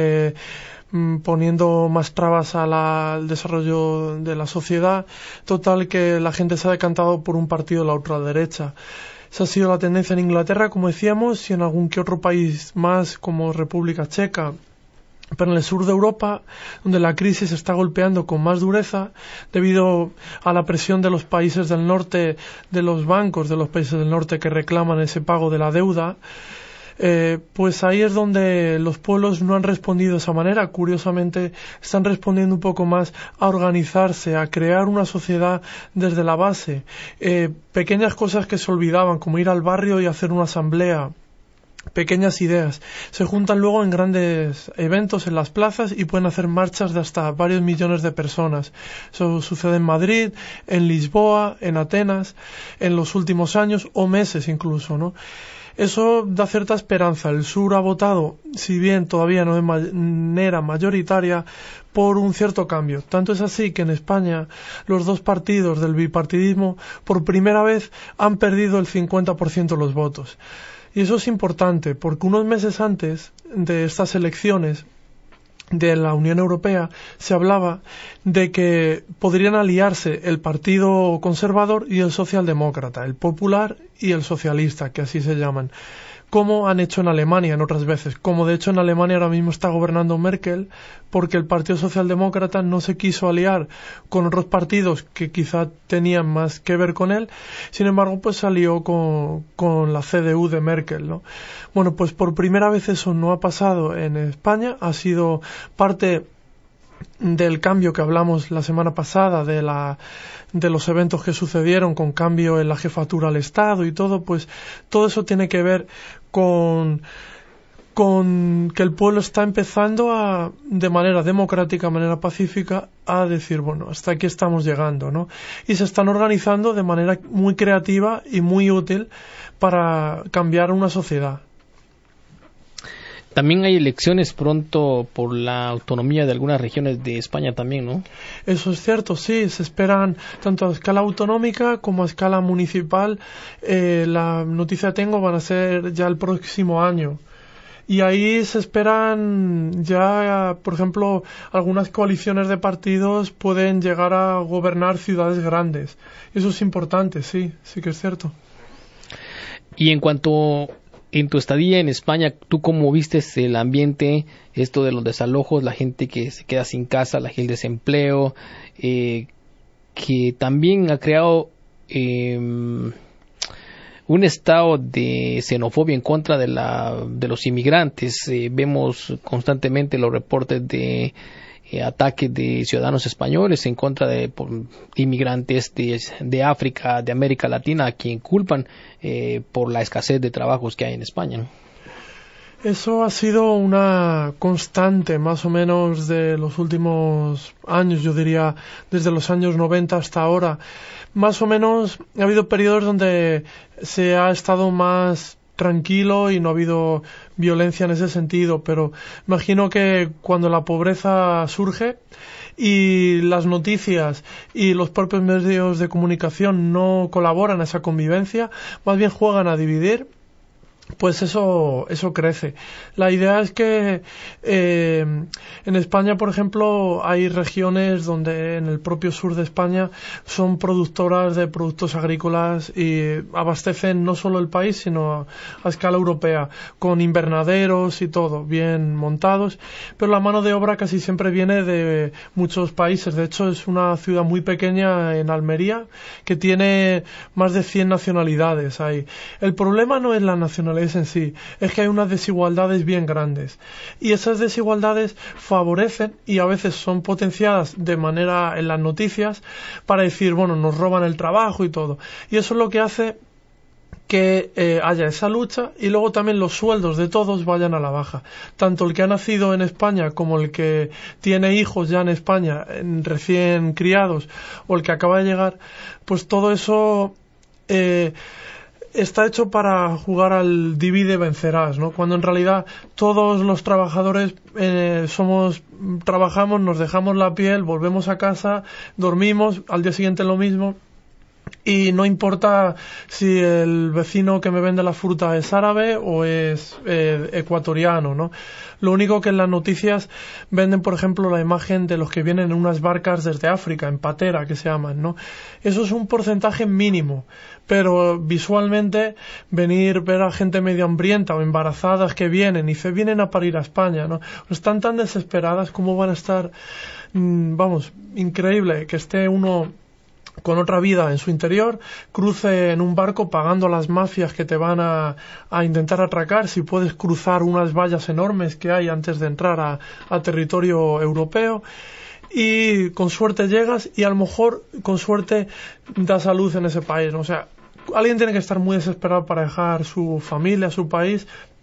poniendo más trabas al desarrollo de la sociedad. Total, que la gente se ha decantado por un partido de la ultraderecha. Esa ha sido la tendencia en Inglaterra, como decíamos, y en algún que otro país más, como República Checa. Pero en el sur de Europa, donde la crisis está golpeando con más dureza debido a la presión de los países del norte, de los bancos de los países del norte que reclaman ese pago de la deuda, pues ahí es donde los pueblos no han respondido de esa manera. Curiosamente están respondiendo un poco más a organizarse, a crear una sociedad desde la base. Pequeñas cosas que se olvidaban, como ir al barrio y hacer una asamblea. Pequeñas ideas se juntan luego en grandes eventos en las plazas y pueden hacer marchas de hasta varios millones de personas. Eso sucede en Madrid, en Lisboa, en Atenas, en los últimos años o meses incluso, ¿no? Eso da cierta esperanza. El sur ha votado, si bien todavía no de manera mayoritaria, por un cierto cambio. Tanto es así que en España los dos partidos del bipartidismo por primera vez han perdido el 50% de los votos. Y eso es importante porque unos meses antes de estas elecciones de la Unión Europea se hablaba de que podrían aliarse el Partido Conservador y el Socialdemócrata, el Popular y el Socialista, que así se llaman, como han hecho en Alemania en otras veces, como de hecho en Alemania ahora mismo está gobernando Merkel, porque el Partido Socialdemócrata no se quiso aliar con otros partidos que quizá tenían más que ver con él, sin embargo pues salió con la CDU de Merkel, ¿no? Bueno, pues por primera vez eso no ha pasado en España, ha sido parte del cambio que hablamos la semana pasada, de los eventos que sucedieron con cambio en la jefatura del Estado y todo, pues todo eso tiene que ver con que el pueblo está empezando de manera democrática, de manera pacífica, a decir, bueno, hasta aquí estamos llegando, ¿no? Y se están organizando de manera muy creativa y muy útil para cambiar una sociedad. También hay elecciones pronto por la autonomía de algunas regiones de España también, ¿no? Eso es cierto, sí, se esperan tanto a escala autonómica como a escala municipal. La noticia tengo van a ser ya el próximo año. Y ahí se esperan ya, por ejemplo, algunas coaliciones de partidos pueden llegar a gobernar ciudades grandes. Eso es importante, sí que es cierto. Y en cuanto en tu estadía en España, ¿tú cómo viste el ambiente, esto de los desalojos, la gente que se queda sin casa, el desempleo, que también ha creado un estado de xenofobia en contra de los inmigrantes? Vemos constantemente los reportes de ataques de ciudadanos españoles en contra de inmigrantes de África, de América Latina, a quien culpan por la escasez de trabajos que hay en España, ¿no? Eso ha sido una constante más o menos de los últimos años, yo diría desde los años 90 hasta ahora. Más o menos ha habido periodos donde se ha estado más tranquilo y no ha habido violencia en ese sentido, pero imagino que cuando la pobreza surge y las noticias y los propios medios de comunicación no colaboran a esa convivencia, más bien juegan a dividir, pues eso crece. La idea es que en España, por ejemplo, hay regiones donde en el propio sur de España son productoras de productos agrícolas y abastecen no solo el país, sino a escala europea, con invernaderos y todo, bien montados, pero la mano de obra casi siempre viene de muchos países. De hecho, es una ciudad muy pequeña en Almería que tiene más de 100 nacionalidades ahí. El problema no es la nacionalidad en sí, es que hay unas desigualdades bien grandes y esas desigualdades favorecen y a veces son potenciadas de manera en las noticias para decir, bueno, nos roban el trabajo y todo, y eso es lo que hace que haya esa lucha y luego también los sueldos de todos vayan a la baja, tanto el que ha nacido en España como el que tiene hijos ya en España recién criados o el que acaba de llegar, pues todo eso está hecho para jugar al divide vencerás, ¿no? Cuando en realidad todos los trabajadores trabajamos, nos dejamos la piel, volvemos a casa, dormimos, al día siguiente lo mismo, y no importa si el vecino que me vende la fruta es árabe o es ecuatoriano, ¿no? Lo único que en las noticias venden, por ejemplo, la imagen de los que vienen en unas barcas desde África, en patera, que se llaman, ¿no? Eso es un porcentaje mínimo, pero visualmente ver a gente medio hambrienta o embarazadas que vienen y se vienen a parir a España, ¿no? Están tan desesperadas como van a estar, increíble que esté uno con otra vida en su interior, cruce en un barco pagando a las mafias que te van a intentar atracar, si puedes cruzar unas vallas enormes que hay antes de entrar a territorio europeo, y con suerte llegas y a lo mejor con suerte das a luz en ese país, ¿no? O sea, alguien tiene que estar muy desesperado para dejar su familia, su país,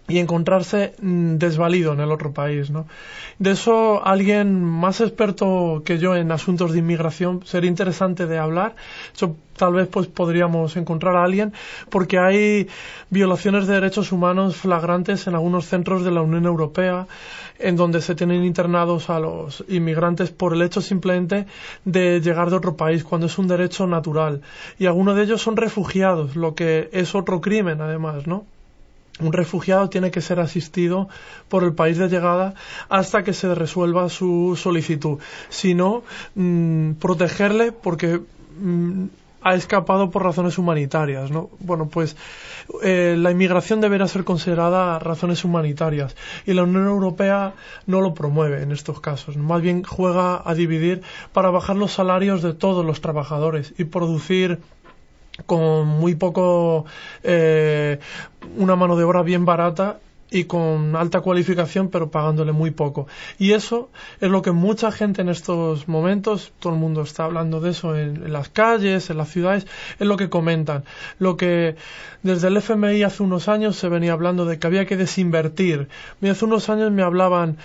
y encontrarse desvalido en el otro país, ¿no? De eso alguien más experto que yo en asuntos de inmigración sería interesante de hablar. Eso, tal vez pues podríamos encontrar a alguien, porque hay violaciones de derechos humanos flagrantes en algunos centros de la Unión Europea, en donde se tienen internados a los inmigrantes por el hecho simplemente de llegar de otro país, cuando es un derecho natural. Y algunos de ellos son refugiados, lo que es otro crimen además, ¿no? Un refugiado tiene que ser asistido por el país de llegada hasta que se resuelva su solicitud. Si no, protegerle porque ha escapado por razones humanitarias, ¿no? Bueno, pues la inmigración deberá ser considerada razones humanitarias y la Unión Europea no lo promueve en estos casos. Más bien juega a dividir para bajar los salarios de todos los trabajadores y producir con muy poco una mano de obra bien barata y con alta cualificación, pero pagándole muy poco. Y eso es lo que mucha gente en estos momentos, todo el mundo está hablando de eso en las calles, en las ciudades, es lo que comentan. Lo que desde el FMI hace unos años se venía hablando de que había que desinvertir. Hace unos años me hablaban,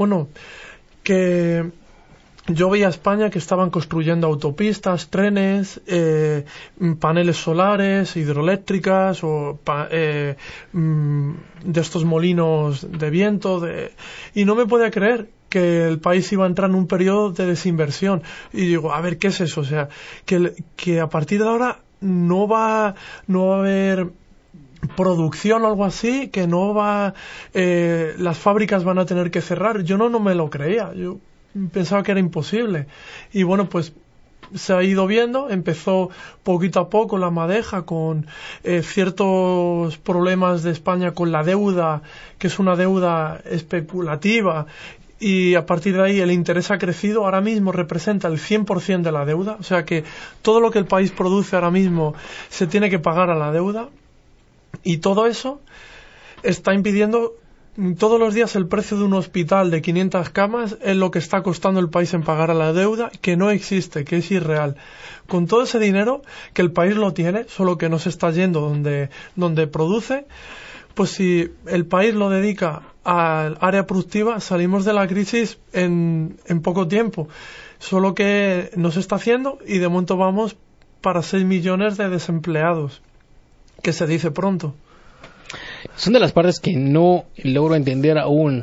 que yo veía a España que estaban construyendo autopistas, trenes, paneles solares, hidroeléctricas o de estos molinos de viento. Y no me podía creer que el país iba a entrar en un periodo de desinversión. Y digo, a ver, ¿qué es eso? O sea, que a partir de ahora no va a haber producción o algo así, que no va, las fábricas van a tener que cerrar. Yo no me lo creía. Yo pensaba que era imposible. Y bueno, pues se ha ido viendo. Empezó poquito a poco la madeja con ciertos problemas de España con la deuda, que es una deuda especulativa, y a partir de ahí el interés ha crecido. Ahora mismo representa el 100% de la deuda, o sea que todo lo que el país produce ahora mismo se tiene que pagar a la deuda, y todo eso está impidiendo. Todos los días el precio de un hospital de 500 camas es lo que está costando el país en pagar a la deuda, que no existe, que es irreal. Con todo ese dinero que el país lo tiene, solo que no se está yendo donde produce, pues si el país lo dedica al área productiva, salimos de la crisis en poco tiempo. Solo que no se está haciendo y de momento vamos para 6 millones de desempleados, que se dice pronto. Son de las partes que no logro entender aún.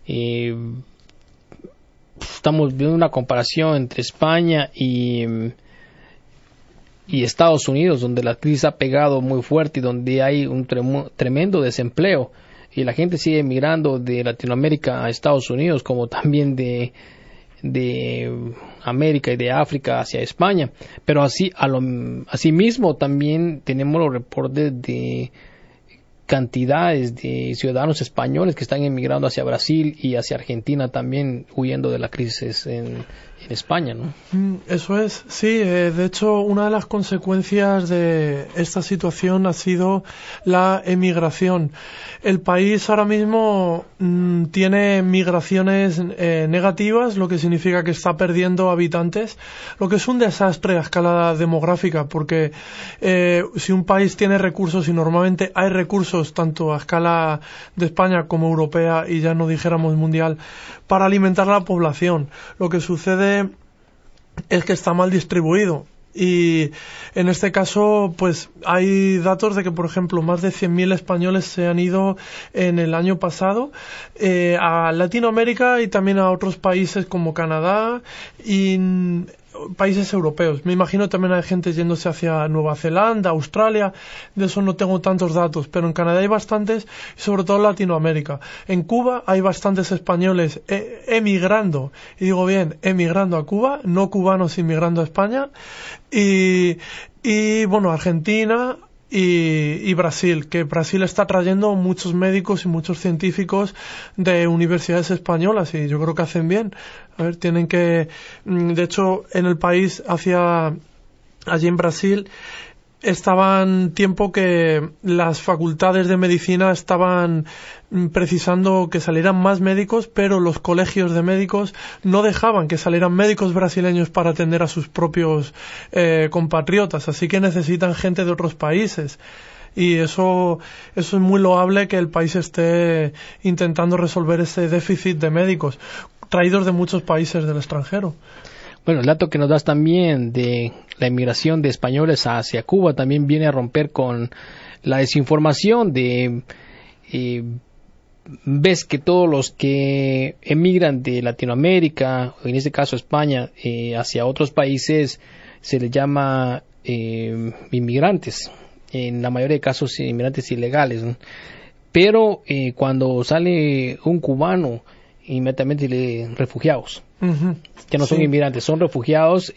Estamos viendo una comparación entre España y Estados Unidos, donde la crisis ha pegado muy fuerte y donde hay un tremendo desempleo, y la gente sigue emigrando de Latinoamérica a Estados Unidos, como también de América y de África hacia España. Pero asimismo también tenemos los reportes de cantidades de ciudadanos españoles que están emigrando hacia Brasil y hacia Argentina también, huyendo de la crisis en España, ¿no? Eso es, sí. De hecho, una de las consecuencias de esta situación ha sido la emigración. El país ahora mismo tiene migraciones negativas, lo que significa que está perdiendo habitantes, lo que es un desastre a escala demográfica, porque si un país tiene recursos, y normalmente hay recursos tanto a escala de España como europea, y ya no dijéramos mundial, para alimentar a la población, lo que sucede es que está mal distribuido. Y en este caso, pues hay datos de que, por ejemplo, más de 100.000 españoles se han ido en el año pasado a Latinoamérica y también a otros países como Canadá y países europeos. Me imagino también hay gente yéndose hacia Nueva Zelanda, Australia. De eso no tengo tantos datos, pero en Canadá hay bastantes, y sobre todo en Latinoamérica. En Cuba hay bastantes españoles emigrando, y digo bien, emigrando a Cuba, no cubanos inmigrando a España, y bueno, Argentina y Brasil, que Brasil está trayendo muchos médicos y muchos científicos de universidades españolas, y yo creo que hacen bien. A ver, tienen que, de hecho, en el país, allí en Brasil, estaban tiempo que las facultades de medicina estaban precisando que salieran más médicos, pero los colegios de médicos no dejaban que salieran médicos brasileños para atender a sus propios compatriotas, así que necesitan gente de otros países. Y eso es muy loable, que el país esté intentando resolver ese déficit de médicos traídos de muchos países del extranjero. Bueno, el dato que nos das también de la inmigración de españoles hacia Cuba también viene a romper con la desinformación de... ves que todos los que emigran de Latinoamérica, o en este caso España, hacia otros países, se les llama inmigrantes, en la mayoría de casos inmigrantes ilegales, ¿no? Pero cuando sale un cubano, inmediatamente refugiados, que no son inmigrantes, son refugiados.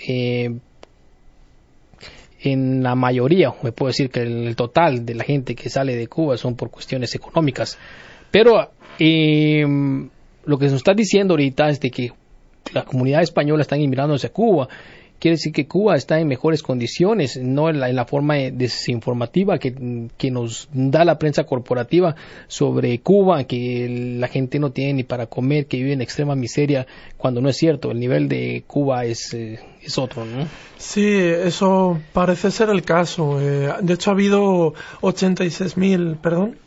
En la mayoría, me puedo decir que el total de la gente que sale de Cuba son por cuestiones económicas. Pero lo que nos está diciendo ahorita es de que la comunidad española está inmigrando hacia Cuba. Quiere decir que Cuba está en mejores condiciones, no en la forma desinformativa que nos da la prensa corporativa sobre Cuba, que la gente no tiene ni para comer, que vive en extrema miseria, cuando no es cierto. El nivel de Cuba es otro, ¿no? Sí, eso parece ser el caso. De hecho, ha habido 86.000, perdón.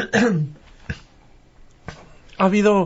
Ha habido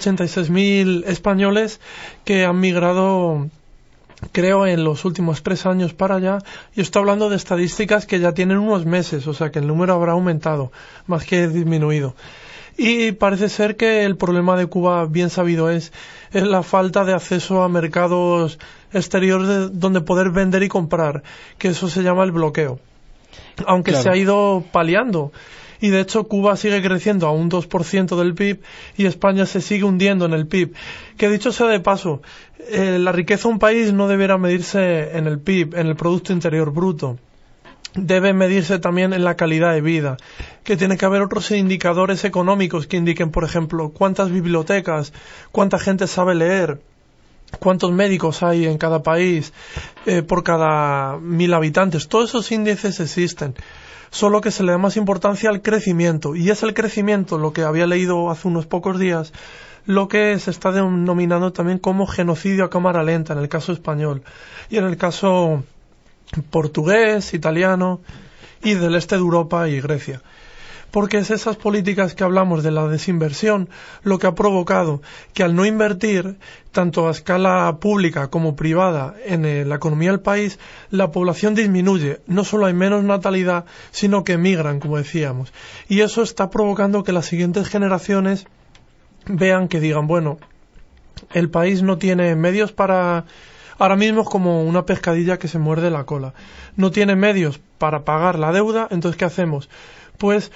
86.000 españoles que han migrado, creo, en los últimos 3 años para allá. Yo estoy hablando de estadísticas que ya tienen unos meses, o sea que el número habrá aumentado más que disminuido. Y parece ser que el problema de Cuba, bien sabido es la falta de acceso a mercados exteriores donde poder vender y comprar, que eso se llama el bloqueo. Aunque se ha ido paliando. Y de hecho Cuba sigue creciendo a un 2% del PIB y España se sigue hundiendo en el PIB. Que dicho sea de paso, la riqueza de un país no deberá medirse en el PIB, en el Producto Interior Bruto. Debe medirse también en la calidad de vida, que tiene que haber otros indicadores económicos que indiquen, por ejemplo, cuántas bibliotecas, cuánta gente sabe leer, cuántos médicos hay en cada país por cada 1.000 habitantes. Todos esos índices existen, solo que se le da más importancia al crecimiento, y es el crecimiento, lo que había leído hace unos pocos días, lo que se está denominando también como genocidio a cámara lenta en el caso español, y en el caso portugués, italiano y del este de Europa y Grecia. Porque es esas políticas que hablamos de la desinversión lo que ha provocado que, al no invertir tanto a escala pública como privada en la economía del país, la población disminuye. No solo hay menos natalidad, sino que emigran, como decíamos. Y eso está provocando que las siguientes generaciones vean, que digan, bueno, el país no tiene medios para... Ahora mismo es como una pescadilla que se muerde la cola. No tiene medios para pagar la deuda, entonces ¿qué hacemos? Pues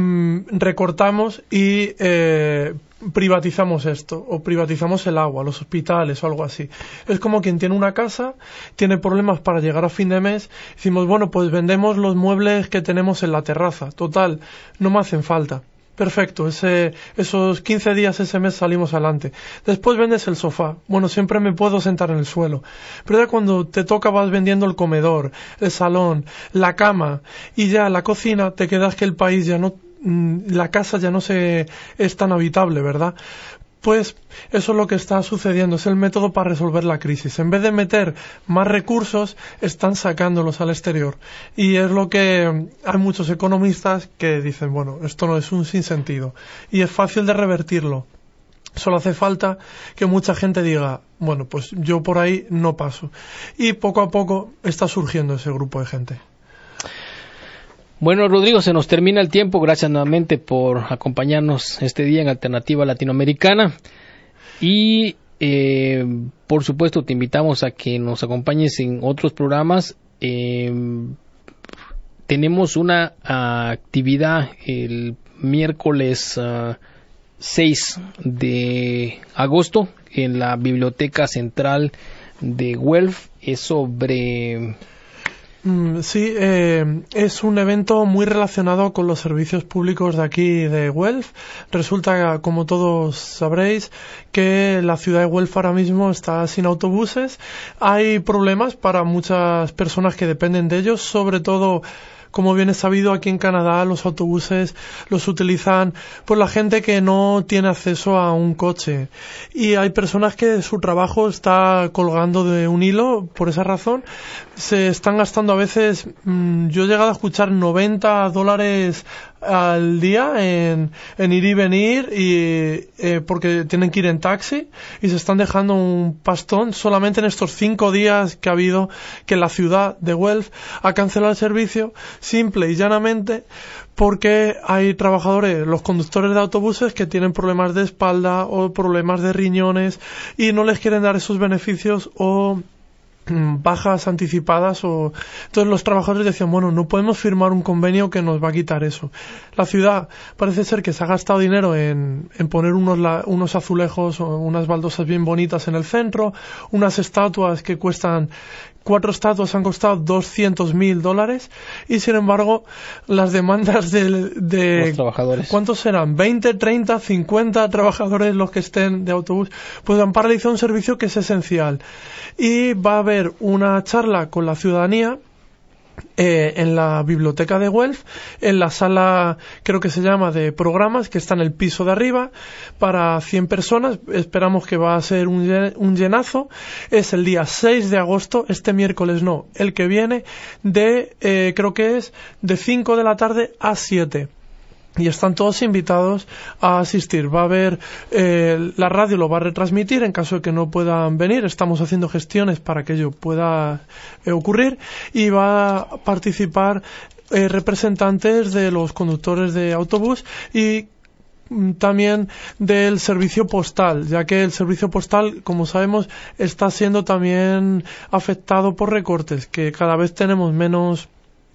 recortamos y privatizamos esto, o privatizamos el agua, los hospitales o algo así. Es como quien tiene una casa, tiene problemas para llegar a fin de mes, decimos, bueno, pues vendemos los muebles que tenemos en la terraza, total, no me hacen falta. Perfecto, esos 15 días, ese mes salimos adelante. Después vendes el sofá. Bueno, siempre me puedo sentar en el suelo. Pero ya cuando te toca vas vendiendo el comedor, el salón, la cama y ya la cocina, te quedas que el país ya no, la casa ya no es tan habitable, ¿verdad? Pues eso es lo que está sucediendo, es el método para resolver la crisis. En vez de meter más recursos, están sacándolos al exterior. Y es lo que hay muchos economistas que dicen, bueno, esto no es un sinsentido. Y es fácil de revertirlo. Solo hace falta que mucha gente diga, bueno, pues yo por ahí no paso. Y poco a poco está surgiendo ese grupo de gente. Bueno, Rodrigo, se nos termina el tiempo. Gracias nuevamente por acompañarnos este día en Alternativa Latinoamericana. Y, por supuesto, te invitamos a que nos acompañes en otros programas. Tenemos una actividad el miércoles 6 de agosto en la Biblioteca Central de Guelph. Es sobre... Sí, es un evento muy relacionado con los servicios públicos de aquí de Guelph. Resulta, como todos sabréis, que la ciudad de Guelph ahora mismo está sin autobuses. Hay problemas para muchas personas que dependen de ellos, sobre todo como bien es sabido, aquí en Canadá los autobuses los utilizan por la gente que no tiene acceso a un coche. Y hay personas que su trabajo está colgando de un hilo. Por esa razón se están gastando a veces, yo he llegado a escuchar $90 al día en ir y venir, y porque tienen que ir en taxi, y se están dejando un pastón solamente en estos 5 días que ha habido que la ciudad de Guelph ha cancelado el servicio, simple y llanamente porque hay trabajadores, los conductores de autobuses, que tienen problemas de espalda o problemas de riñones y no les quieren dar esos beneficios o bajas anticipadas. Entonces los trabajadores decían, bueno, no podemos firmar un convenio que nos va a quitar eso. La ciudad parece ser que se ha gastado dinero en poner unos azulejos o unas baldosas bien bonitas en el centro, unas estatuas que cuestan 4 estatuas han costado $200,000, y sin embargo las demandas de los trabajadores, ¿cuántos serán? 20, 30, 50 trabajadores los que estén de autobús, pues han paralizado un servicio que es esencial. Y va a haber una charla con la ciudadanía en la biblioteca de Guelph, en la sala, creo que se llama, de programas, que está en el piso de arriba, para 100 personas. Esperamos que va a ser un llenazo. Es el día 6 de agosto, este miércoles no, el que viene, creo que es de 5 de la tarde a 7. Y están todos invitados a asistir. Va a haber, la radio lo va a retransmitir en caso de que no puedan venir. Estamos haciendo gestiones para que ello pueda ocurrir, y va a participar representantes de los conductores de autobús y también del servicio postal, ya que el servicio postal, como sabemos, está siendo también afectado por recortes, que cada vez tenemos menos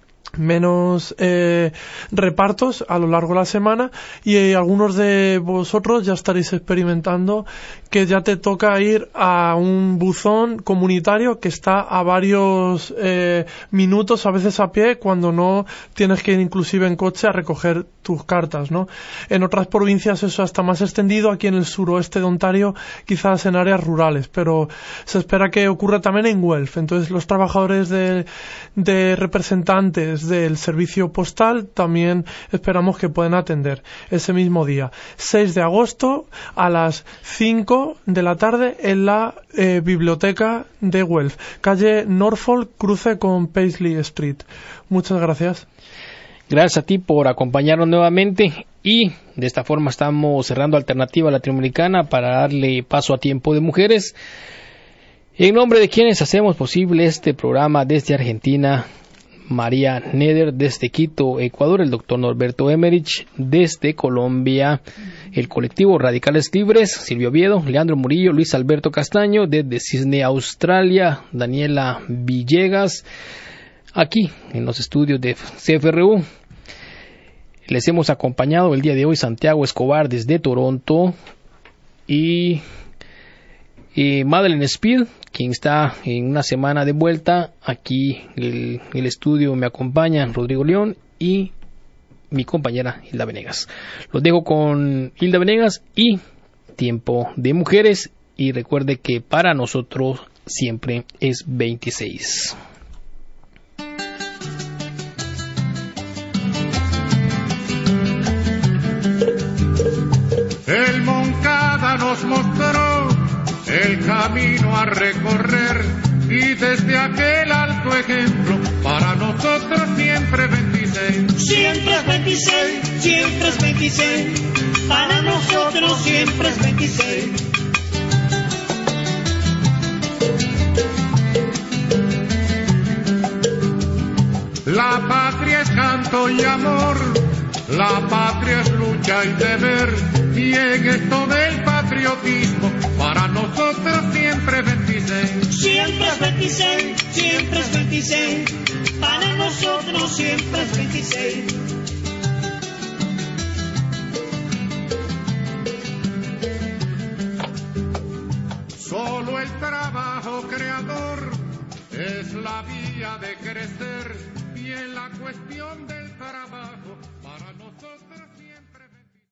repartos a lo largo de la semana, y algunos de vosotros ya estaréis experimentando que ya te toca ir a un buzón comunitario que está a varios minutos, a veces a pie, cuando no tienes que ir inclusive en coche a recoger tus cartas, ¿no? En otras provincias eso está más extendido, aquí en el suroeste de Ontario, quizás en áreas rurales, pero se espera que ocurra también en Guelph. Entonces los trabajadores de representantes del servicio postal también esperamos que puedan atender ese mismo día, 6 de agosto a las 5 de la tarde en la biblioteca de Guelph, calle Norfolk, cruce con Paisley Street. Muchas gracias. Gracias a ti por acompañarnos nuevamente, y de esta forma estamos cerrando Alternativa Latinoamericana para darle paso a Tiempo de Mujeres. En nombre de quienes hacemos posible este programa desde Argentina, María Neder desde Quito, Ecuador, el doctor Norberto Emerich desde Colombia, el colectivo Radicales Libres, Silvio Oviedo, Leandro Murillo, Luis Alberto Castaño desde Sydney, Australia, Daniela Villegas, aquí en los estudios de CFRU. Les hemos acompañado el día de hoy Santiago Escobar desde Toronto y Madeleine Speed, quien está en una semana de vuelta. Aquí en el estudio me acompañan Rodrigo León y mi compañera Hilda Venegas. Los dejo con Hilda Venegas y Tiempo de Mujeres, y recuerde que para nosotros siempre es 26. El Moncada nos mostró el camino a recorrer, y desde aquel alto ejemplo para nosotros siempre 26. Siempre es 26, siempre es 26, para nosotros siempre es 26. La patria es canto y amor, la patria es lucha y deber, y en esto del patriotismo para nosotros siempre 26. Siempre es 26, siempre es 26, para nosotros siempre es 26. Solo el trabajo creador es la vía de crecer, y en la cuestión del trabajo para nosotros